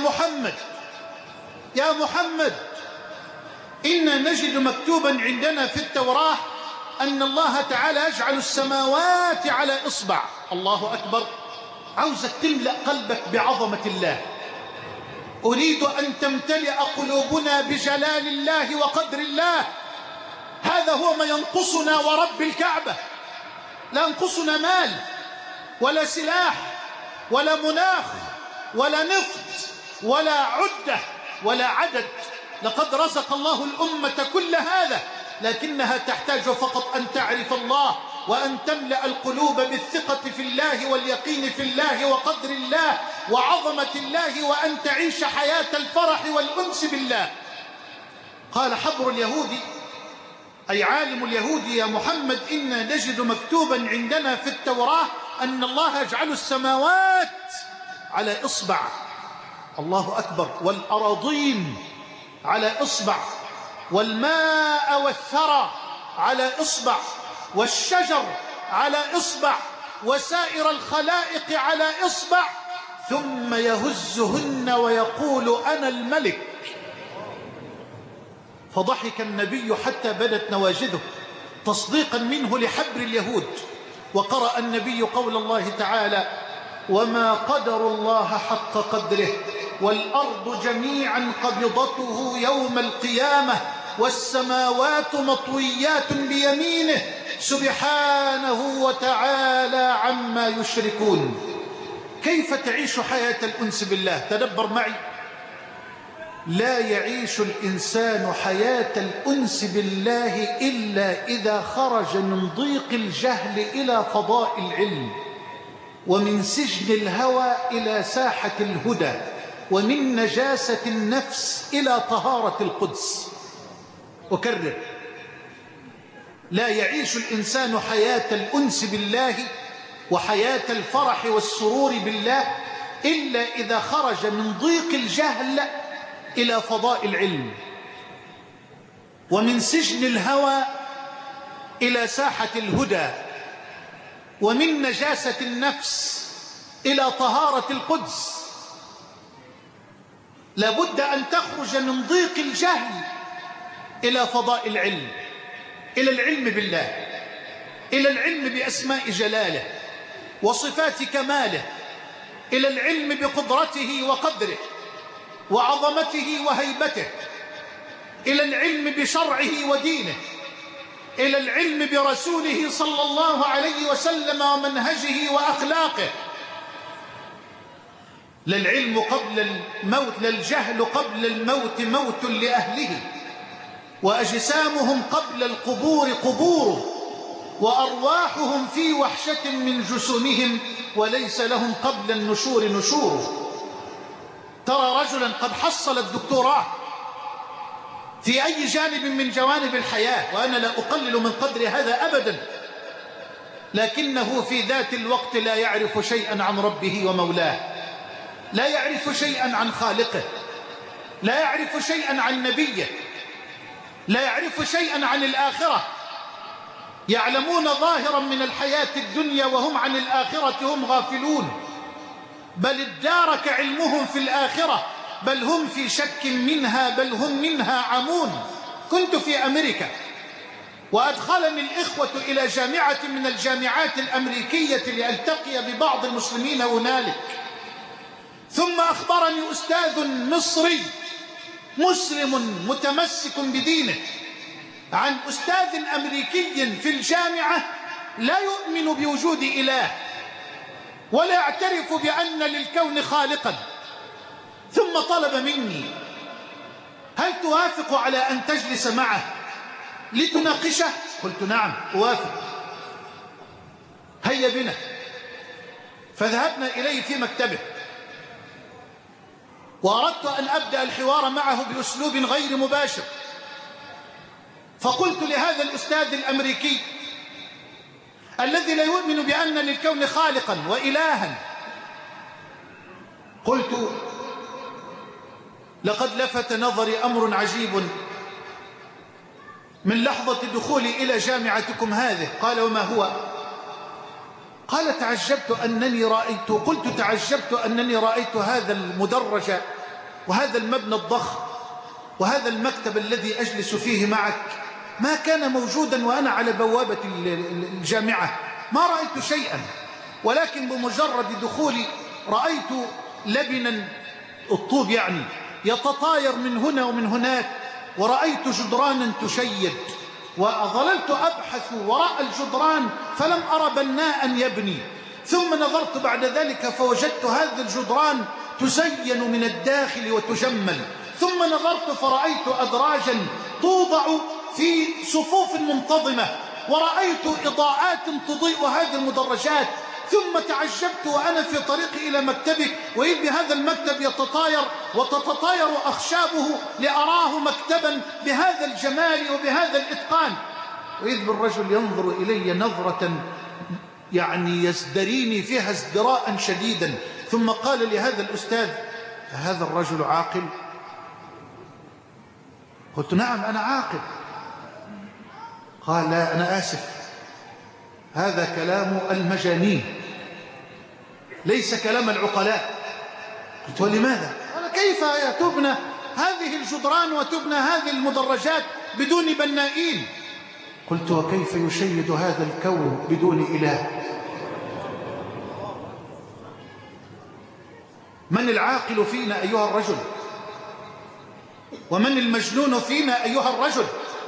محمد إنا نجد مكتوبا عندنا في التوراة أن الله تعالى يجعل السماوات على إصبع. الله أكبر. عاوزك تملأ قلبك بعظمة الله. أريد أن تمتلئ قلوبنا بجلال الله وقدر الله. هذا هو ما ينقصنا ورب الكعبة. لا ينقصنا مال ولا سلاح ولا مناخ ولا نفط ولا عدة ولا عدد. لقد رزق الله الأمة كل هذا، لكنها تحتاج فقط أن تعرف الله وأن تملأ القلوب بالثقة في الله واليقين في الله وقدر الله وعظمة الله، وأن تعيش حياة الفرح والأنس بالله. قال حبر اليهودي أي عالم اليهود يا محمد إنا نجد مكتوبا عندنا في التوراة أن الله يجعل السماوات على إصبع، الله أكبر، والأراضين على إصبع، والماء والثرى على إصبع، والشجر على إصبع، وسائر الخلائق على إصبع، ثم يهزهن ويقول أنا الملك. فضحك النبي حتى بدت نواجذه تصديقا منه لحبر اليهود، وقرأ النبي قول الله تعالى: وما قدر الله حق قدره والأرض جميعا قبضته يوم القيامة والسماوات مطويات بيمينه سبحانه وتعالى عما يشركون. كيف تعيش حياة الأنس بالله؟ تدبر معي. لا يعيش الإنسان حياة الأنس بالله إلا إذا خرج من ضيق الجهل إلى فضاء العلم، ومن سجن الهوى إلى ساحة الهدى، ومن نجاسة النفس إلى طهارة القدس. أكرر: لا يعيش الإنسان حياة الأنس بالله وحياة الفرح والسرور بالله إلا إذا خرج من ضيق الجهل إلى فضاء العلم، ومن سجن الهوى إلى ساحة الهدى، ومن نجاسة النفس إلى طهارة القدس. لابد أن تخرج من ضيق الجهل إلى فضاء العلم، إلى العلم بالله، إلى العلم بأسماء جلاله وصفات كماله، إلى العلم بقدرته وقدره وعظمته وهيبته، إلى العلم بشرعه ودينه، إلى العلم برسوله صلى الله عليه وسلم ومنهجه وأخلاقه. لا العلم قبل الموت، لا الجهل قبل الموت موت لأهله، وأجسامهم قبل القبور قبور، وأرواحهم في وحشة من جسومهم، وليس لهم قبل النشور نشور. ترى رجلا قد حصل الدكتوراه في أي جانب من جوانب الحياة، وأنا لا أقلل من قدر هذا أبدا، لكنه في ذات الوقت لا يعرف شيئا عن ربه ومولاه، لا يعرف شيئا عن خالقه، لا يعرف شيئا عن نبيه، لا يعرف شيئا عن الآخرة. يعلمون ظاهرا من الحياة الدنيا وهم عن الآخرة هم غافلون، بل ادارك علمهم في الآخرة، بل هم في شك منها، بل هم منها عمون. كنت في أمريكا وأدخلني الإخوة إلى جامعة من الجامعات الأمريكية لألتقي ببعض المسلمين هنالك، ثم أخبرني أستاذ مصري مسلم متمسك بدينه عن أستاذ أمريكي في الجامعة لا يؤمن بوجود إله ولا يعترف بأن للكون خالقا، ثم طلب مني: هل توافق على أن تجلس معه لتناقشه؟ قلت: نعم أوافق، هيا بنا. فذهبنا إليه في مكتبه، وأردت أن أبدأ الحوار معه بأسلوب غير مباشر، فقلت لهذا الأستاذ الأمريكي الذي لا يؤمن بأن للكون خالقا وإلها، قلت: لقد لفت نظري أمر عجيب من لحظة دخولي إلى جامعتكم هذه. قال: وما هو؟ قال: تعجبت أنني رأيت، قلت: تعجبت أنني رأيت هذا المدرج وهذا المبنى الضخم وهذا المكتب الذي أجلس فيه معك ما كان موجودا وأنا على بوابة الجامعة، ما رأيت شيئا، ولكن بمجرد دخولي رأيت لبنا الطوب يعني يتطاير من هنا ومن هناك، ورأيت جدرانا تشيد، وظللت أبحث وراء الجدران فلم أرى بناء يبني، ثم نظرت بعد ذلك فوجدت هذا الجدران تزين من الداخل وتجمل، ثم نظرت فرأيت أدراجا توضع في صفوف منتظمة، ورأيت إضاءات تضيء هذه المدرجات، ثم تعجبت وأنا في طريقي إلى مكتبك وإذ بهذا المكتب يتطاير وتتطاير أخشابه لأراه مكتبا بهذا الجمال وبهذا الإتقان، وإذ بالرجل ينظر إلي نظرة يعني يزدريني فيها ازدراء شديدا. ثم قال لهذا الأستاذ: هذا الرجل عاقل؟ قلت: نعم أنا عاقل. قال: لا أنا آسف، هذا كلام المجانين ليس كلام العقلاء. قلت: ولماذا؟ قال: كيف تبنى هذه الجدران وتبنى هذه المدرجات بدون بنائين؟ قلت: وكيف يشيد هذا الكون بدون إله؟ من العاقل فينا أيها الرجل؟ ومن المجنون فينا أيها الرجل؟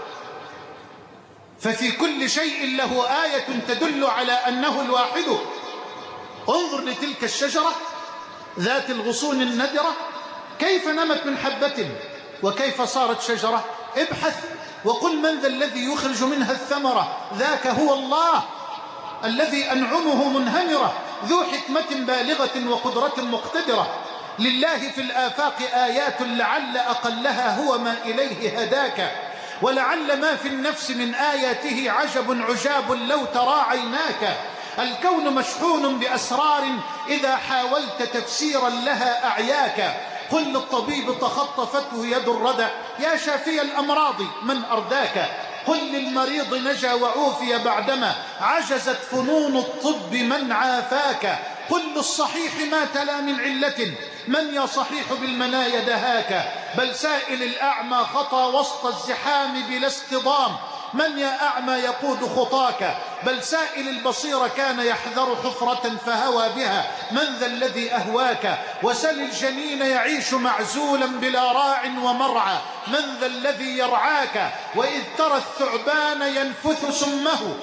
ففي كل شيء له آية تدل على أنه الواحد. انظر لتلك الشجرة ذات الغصون الندرة، كيف نمت من حبة وكيف صارت شجرة. ابحث وقل: من ذا الذي يخرج منها الثمرة؟ ذاك هو الله الذي أنعمه منهمرة، ذو حكمة بالغة وقدرة مقتدرة. لله في الآفاق آيات لعل أقلها هو ما إليه هداك، ولعل ما في النفس من آياته عجب عجاب لو ترى عيناك. الكون مشحون بأسرار إذا حاولت تفسيرا لها أعياك. قل للطبيب تخطفته يد الردى: يا شافي الأمراض من أرداك. قل للمريض نجا وعوفي بعدما عجزت فنون الطب من عافاك. قل للصحيح ما تلا من علة: من يا صحيح بالمنايا دهاك. بل سائل الأعمى خطى وسط الزحام بلا اصطدام: من يا أعمى يقود خطاك. بل سائل البصير كان يحذر حفرة فهوى بها: من ذا الذي أهواك. وسل الجنين يعيش معزولا بلا راع ومرعى: من ذا الذي يرعاك. وإذ ترى الثعبان ينفث سمه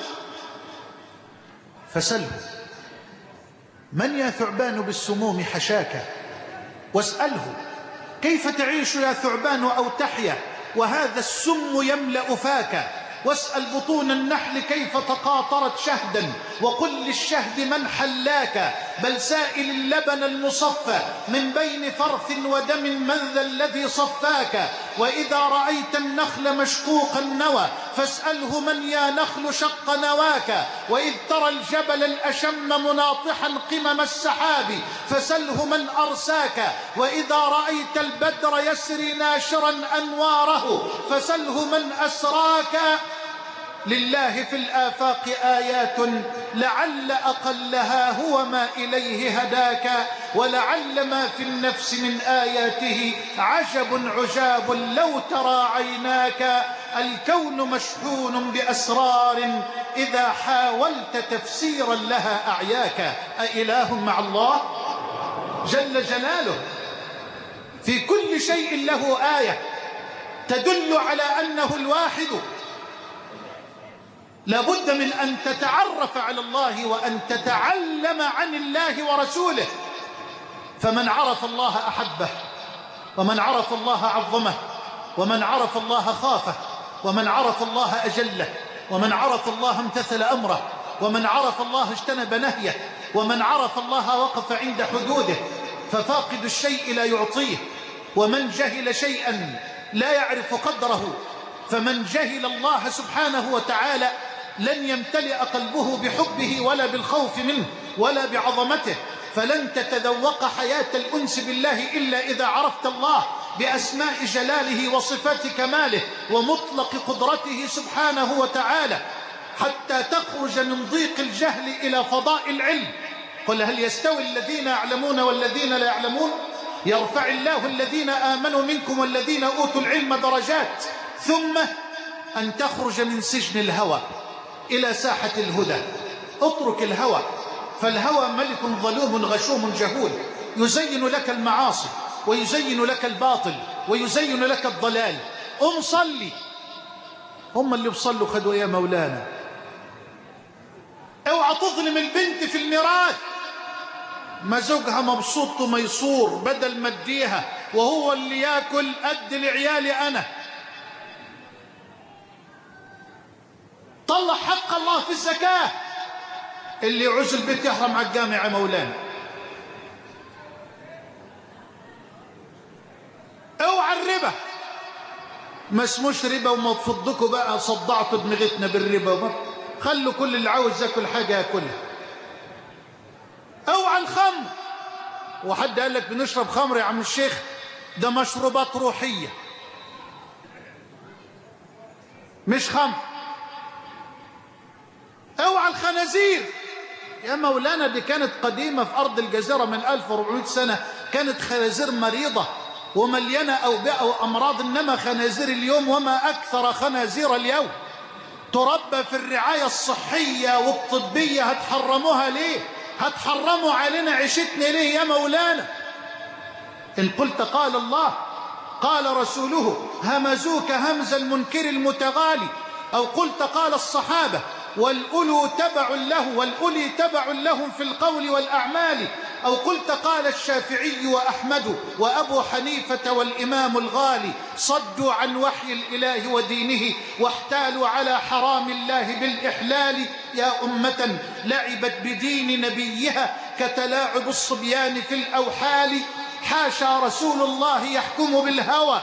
فسله: من يا ثعبان بالسموم حشاك. واسأله: كيف تعيش يا ثعبان أو تحيا وهذا السم يملأ فاك. واسأل بطون النحل كيف تقاطرت شهدا وقل للشهد من حلاك. بل سائل اللبن المصفى من بين فرث ودم: من ذا الذي صفاك. وإذا رأيت النخل مشقوق النوى فاسأله: من يا نخل شق نواك. وإذ ترى الجبل الأشم مناطحا قمم السحاب فسله: من أرساك. وإذا رأيت البدر يسري ناشرا أنواره فسله: من أسراك. لله في الآفاق آيات لعل أقلها هو ما إليه هداك. ولعل ما في النفس من آياته عجب عجاب لو ترى عيناك. الكون مشحون بأسرار إذا حاولت تفسيرا لها أعياك. أإله مع الله جل جلاله؟ في كل شيء له آية تدل على أنه الواحد. لابد من أن تتعرف على الله وأن تتعلم عن الله ورسوله. فمن عرف الله أحبه، ومن عرف الله عظمه، ومن عرف الله خافه، ومن عرف الله أجله، ومن عرف الله امتثل أمره، ومن عرف الله اجتنب نهيه، ومن عرف الله وقف عند حدوده. ففاقد الشيء لا يعطيه، ومن جهل شيئا لا يعرف قدره. فمن جهل الله سبحانه وتعالى لن يمتلئ قلبه بحبه ولا بالخوف منه ولا بعظمته. فلن تتذوق حياة الأنس بالله إلا إذا عرفت الله بأسماء جلاله وصفات كماله ومطلق قدرته سبحانه وتعالى، حتى تخرج من ضيق الجهل إلى فضاء العلم. قل: هل يستوي الذين يعلمون والذين لا يعلمون؟ يرفع الله الذين آمنوا منكم والذين أوتوا العلم درجات. ثم أن تخرج من سجن الهوى إلى ساحة الهدى. اترك الهوى، فالهوى ملك ظلوم غشوم جهول، يزين لك المعاصي ويزين لك الباطل ويزين لك الضلال. صلي. هم اللي بصلوا خدوا يا مولانا. اوعى تظلم البنت في الميراث، ما زوجها مبسوط وميسور، بدل ما اديها وهو اللي ياكل قد لعيالي أنا. طلع حق الله في الزكاة. اللي يعوز البيت يحرم على الجامع مولانا. اوعى الربا، ما اسموش ربا وما تفضكوا بقى صدعتوا دماغتنا بالربا. خلوا كل اللي عاوز ياكل حاجة ياكلها. الخمر. وحد قال لك بنشرب خمر يا عم الشيخ؟ ده مشروبات روحية مش خمر. اوعى الخنازير يا مولانا، دي كانت قديمة في أرض الجزيرة من 1400 سنة، كانت خنازير مريضة ومليانة أوبئة وأمراض. إنما خنازير اليوم وما أكثر خنازير اليوم تربى في الرعاية الصحية والطبية، هتحرموها ليه؟ هتحرموا علينا عيشتنا ليه يا مولانا؟ إن قلت قال الله قال رسوله همزوك همز المنكر المتغالي، أو قلت قال الصحابة والأولو تبع له والأولي تبع لهم في القول والأعمال، أو قلت قال الشافعي وأحمد وأبو حنيفة والإمام الغالي، صدوا عن وحي الإله ودينه واحتالوا على حرام الله بالإحلال. يا أمة لعبت بدين نبيها كتلاعب الصبيان في الأوحال، حاشا رسول الله يحكم بالهوى،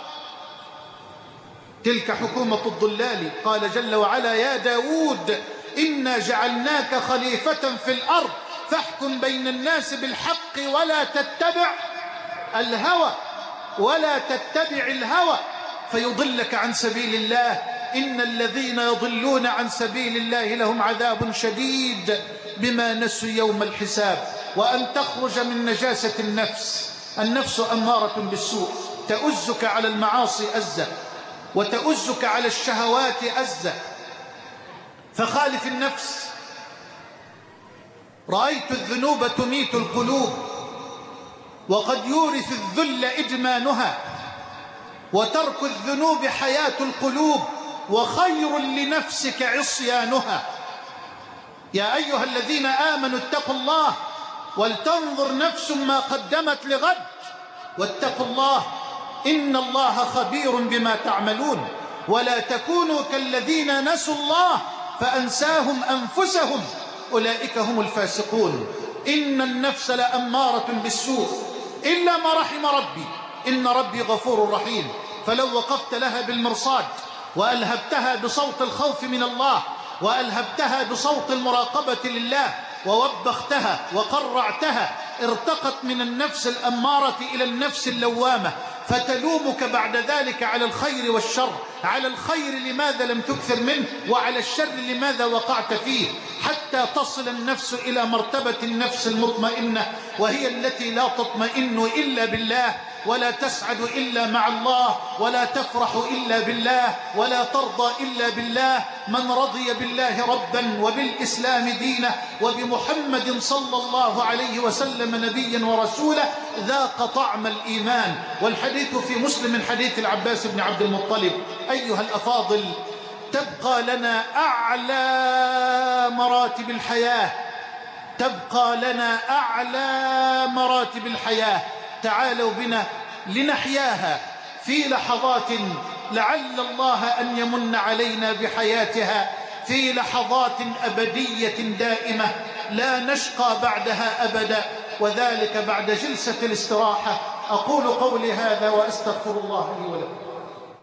تلك حكومة الضلال. قال جل وعلا يا داود إنا جعلناك خليفة في الأرض فاحكم بين الناس بالحق ولا تتبع الهوى، ولا تتبع الهوى فيضلك عن سبيل الله. إن الذين يضلون عن سبيل الله لهم عذاب شديد بما نسوا يوم الحساب. وأن تخرج من نجاسة النفس. النفس أمارة بالسوء، تؤزك على المعاصي أزة وتؤزك على الشهوات أزة، فخالف النفس. رأيت الذنوب تميت القلوب وقد يورث الذل إدمانها، وترك الذنوب حياة القلوب وخير لنفسك عصيانها. يا أيها الذين آمنوا اتقوا الله ولتنظر نفس ما قدمت لغد واتقوا الله إن الله خبير بما تعملون. ولا تكونوا كالذين نسوا الله فأنساهم أنفسهم أولئك هم الفاسقون. إن النفس لأمارة بالسوء إلا ما رحم ربي إن ربي غفور رحيم. فلو وقفت لها بالمرصاد وألهبتها بصوت الخوف من الله وألهبتها بصوت المراقبة لله ووبختها وقرعتها، ارتقت من النفس الأمارة إلى النفس اللوامة، فتلومك بعد ذلك على الخير والشر. على الخير لماذا لم تكثر منه، وعلى الشر لماذا وقعت فيه، حتى تصل النفس إلى مرتبة النفس المطمئنة، وهي التي لا تطمئن إلا بالله، ولا تسعد إلا مع الله، ولا تفرح إلا بالله، ولا ترضى إلا بالله. من رضي بالله ربا وبالإسلام دينا وبمحمد صلى الله عليه وسلم نبيا ورسولا ذاق طعم الإيمان. والحديث في مسلم من حديث العباس بن عبد المطلب. أيها الأفاضل، تبقى لنا أعلى مراتب الحياة، تبقى لنا أعلى مراتب الحياة. تعالوا بنا لنحياها في لحظات لعل الله أن يمن علينا بحياتها، في لحظات أبدية دائمة لا نشقى بعدها أبدا، وذلك بعد جلسة الاستراحة. أقول قولي هذا وأستغفر الله لي ولكم.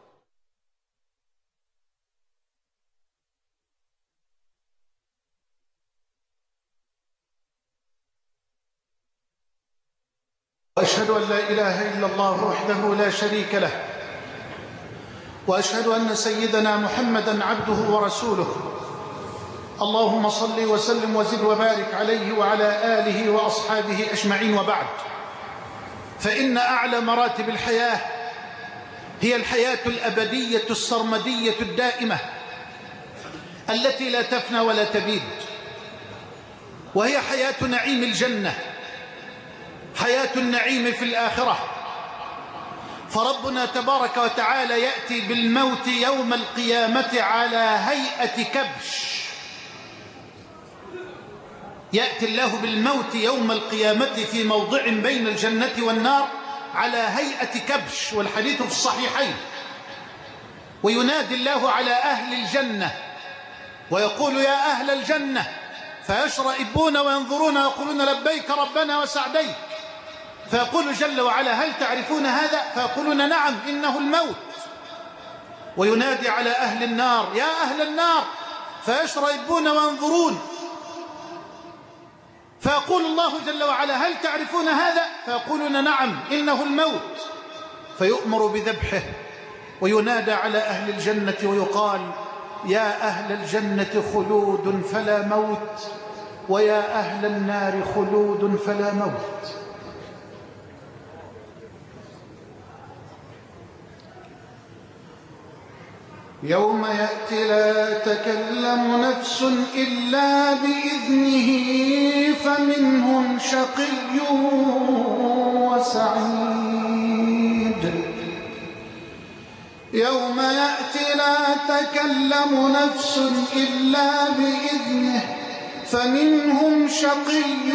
وأشهد أن لا إله إلا الله وحده لا شريك له، وأشهد أن سيدنا محمدًا عبده ورسوله. اللهم صل وسلم وزد وبارك عليه وعلى آله وأصحابه أجمعين. وبعد، فإن أعلى مراتب الحياة هي الحياة الأبدية السرمدية الدائمة التي لا تفنى ولا تبيد، وهي حياة نعيم الجنة، حياة النعيم في الآخرة. فربنا تبارك وتعالى يأتي بالموت يوم القيامة على هيئة كبش. يأتي الله بالموت يوم القيامة في موضع بين الجنة والنار على هيئة كبش، والحديث في الصحيحين. وينادي الله على أهل الجنة ويقول يا أهل الجنة، فيشرئبون وينظرون ويقولون لبيك ربنا وسعديك. فيقول جل وعلا هل تعرفون هذا؟ فيقولون نعم إنه الموت. وينادي على أهل النار يا أهل النار، فيشرئبون وينظرون فيقول الله جل وعلا: هل تعرفون هذا؟ فيقولون: نعم، إنه الموت. فيؤمر بذبحه، وينادى على أهل الجنة ويقال: يا أهل الجنة خلود فلا موت، ويا أهل النار خلود فلا موت. يوم يأتي لا تكلم نفس إلا بإذنه فمنهم شقي وسعيد. يوم يأتي لا تكلم نفس إلا بإذنه فمنهم شقي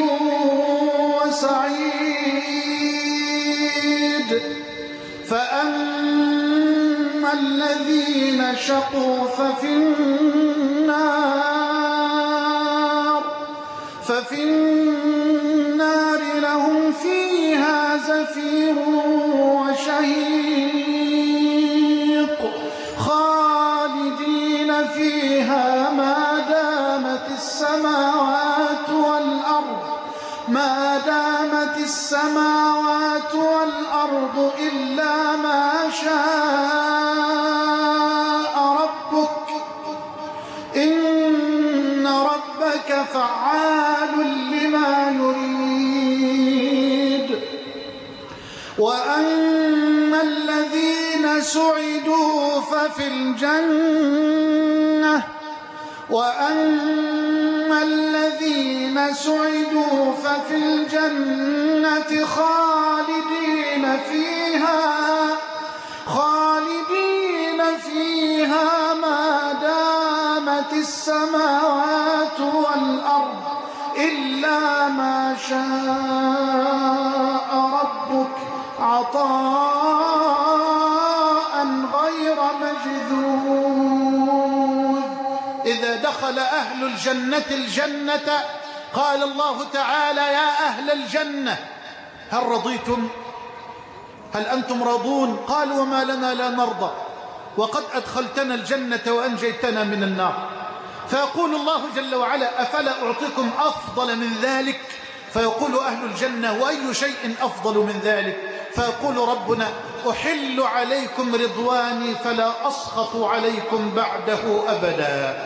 وسعيد. فأما الذين شقوا ففي النار لهم فيها زفير وشهيق خالدين فيها ما دامت السماوات والأرض إلا ما شاء ربك إن ربك فعال لما يريد. وأما الذين سعدوا ففي الجنة خالدين فيها ما دامت السماوات والأرض إلا ما شاء ربك عطاء غير مجذوذ. إذا دخل أهل الجنة قال الله تعالى: يا أهل الجنة هل رضيتم؟ هل أنتم راضون؟ قالوا: وما لنا لا نرضى وقد أدخلتنا الجنة وأنجيتنا من النار. فيقول الله جل وعلا: أفلا أعطيكم أفضل من ذلك؟ فيقول أهل الجنة: وأي شيء أفضل من ذلك؟ فيقول ربنا: أحل عليكم رضواني فلا أسخط عليكم بعده أبدا.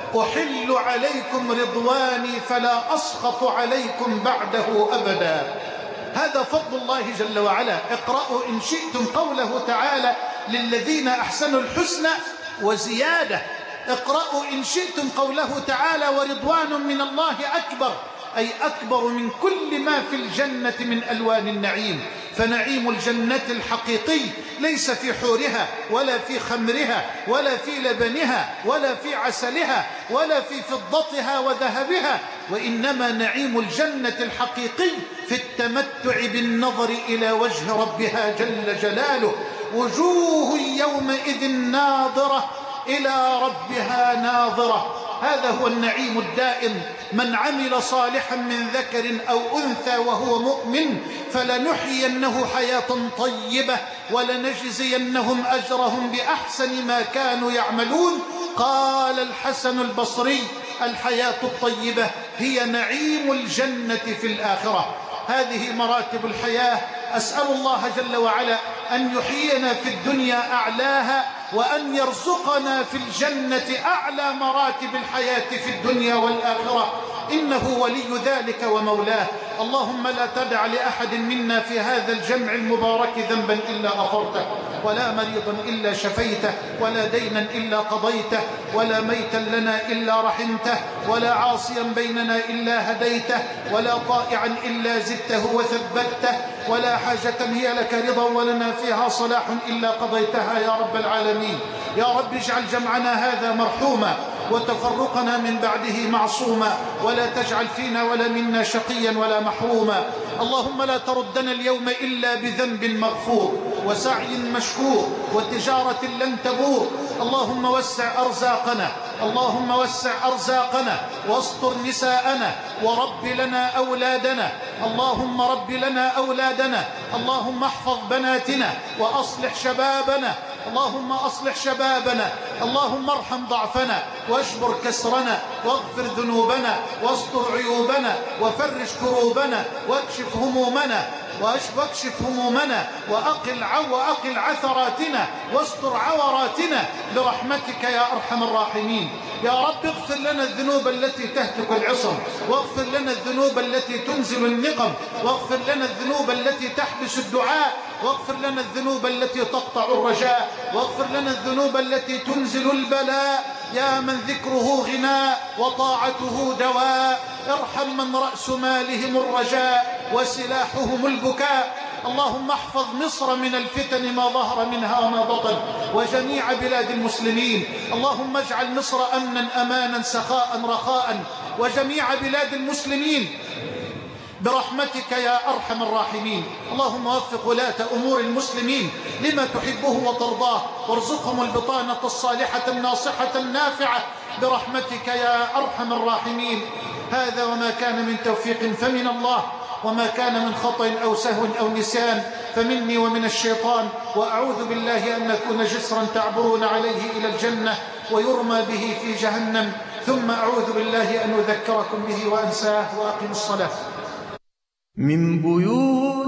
أحل عليكم رضواني فلا أسخط عليكم بعده أبدا. هذا فضل الله جل وعلا. اقرأوا إن شئتم قوله تعالى: للذين أحسنوا الحسنى وزيادة. اقرأوا إن شئتم قوله تعالى: ورضوان من الله أكبر، أي أكبر من كل ما في الجنة من ألوان النعيم. فنعيم الجنة الحقيقي ليس في حورها ولا في خمرها ولا في لبنها ولا في عسلها ولا في فضتها وذهبها، وإنما نعيم الجنة الحقيقي في التمتع بالنظر إلى وجه ربها جل جلاله. وجوه يومئذ ناظرة إلى ربها ناظرة. هذا هو النعيم الدائم. من عمل صالحا من ذكر أو أنثى وهو مؤمن فلنحيينه حياة طيبة ولنجزينهم أجرهم بأحسن ما كانوا يعملون. قال الحسن البصري: الحياة الطيبة هي نعيم الجنة في الآخرة. هذه مراتب الحياة. أسأل الله جل وعلا أن يحيينا في الدنيا أعلاها، وأن يرزقنا في الجنة أعلى مراتب الحياة في الدنيا والآخرة، إنه ولي ذلك ومولاه. اللهم لا تدع لأحد منا في هذا الجمع المبارك ذنبا إلا غفرته، ولا مريضا إلا شفيته، ولا دينا إلا قضيته، ولا ميتا لنا إلا رحمته، ولا عاصيا بيننا إلا هديته، ولا طائعا إلا زدته وثبته، ولا حاجة هي لك رضا ولنا فيها صلاح إلا قضيتها يا رب العالمين. يا رب اجعل جمعنا هذا مرحوما وتفرقنا من بعده معصوما، ولا تجعل فينا ولا منا شقيا ولا محروما. اللهم لا تردنا اليوم إلا بذنب مغفور وسعي مشكور وتجارة لن تبور. اللهم وسع أرزاقنا، اللهم وسع أرزاقنا واستر نساءنا ورب لنا أولادنا. اللهم رب لنا أولادنا. اللهم احفظ بناتنا وأصلح شبابنا اللهم أصلح شبابنا، اللهم ارحم ضعفنا واجبر كسرنا واغفر ذنوبنا واستر عيوبنا وفرج كروبنا واكشف همومنا وأقل عثراتنا واستر عوراتنا برحمتك يا أرحم الراحمين. يا رب اغفر لنا الذنوب التي تهتك العصم، واغفر لنا الذنوب التي تنزل النقم، واغفر لنا الذنوب التي تحبس الدعاء، واغفر لنا الذنوب التي تقطع الرجاء، واغفر لنا الذنوب التي تنزل البلاء. يا من ذكره غناء وطاعته دواء، ارحم من رأس مالهم الرجاء وسلاحهم البكاء. اللهم احفظ مصر من الفتن ما ظهر منها وما بطن، وجميع بلاد المسلمين. اللهم اجعل مصر أمنا أمانا سخاء رخاء، وجميع بلاد المسلمين برحمتك يا أرحم الراحمين. اللهم وفق ولاة أمور المسلمين لما تحبه وترضاه، وارزقهم البطانة الصالحة الناصحة النافعة برحمتك يا أرحم الراحمين. هذا وما كان من توفيق فمن الله، وما كان من خطأ أو سهو أو نسيان فمني ومن الشيطان، وأعوذ بالله أن نكون جسرا تعبرون عليه إلى الجنة ويرمى به في جهنم، ثم أعوذ بالله أن أذكركم به وأنساه. وأقم الصلاة. من بيوت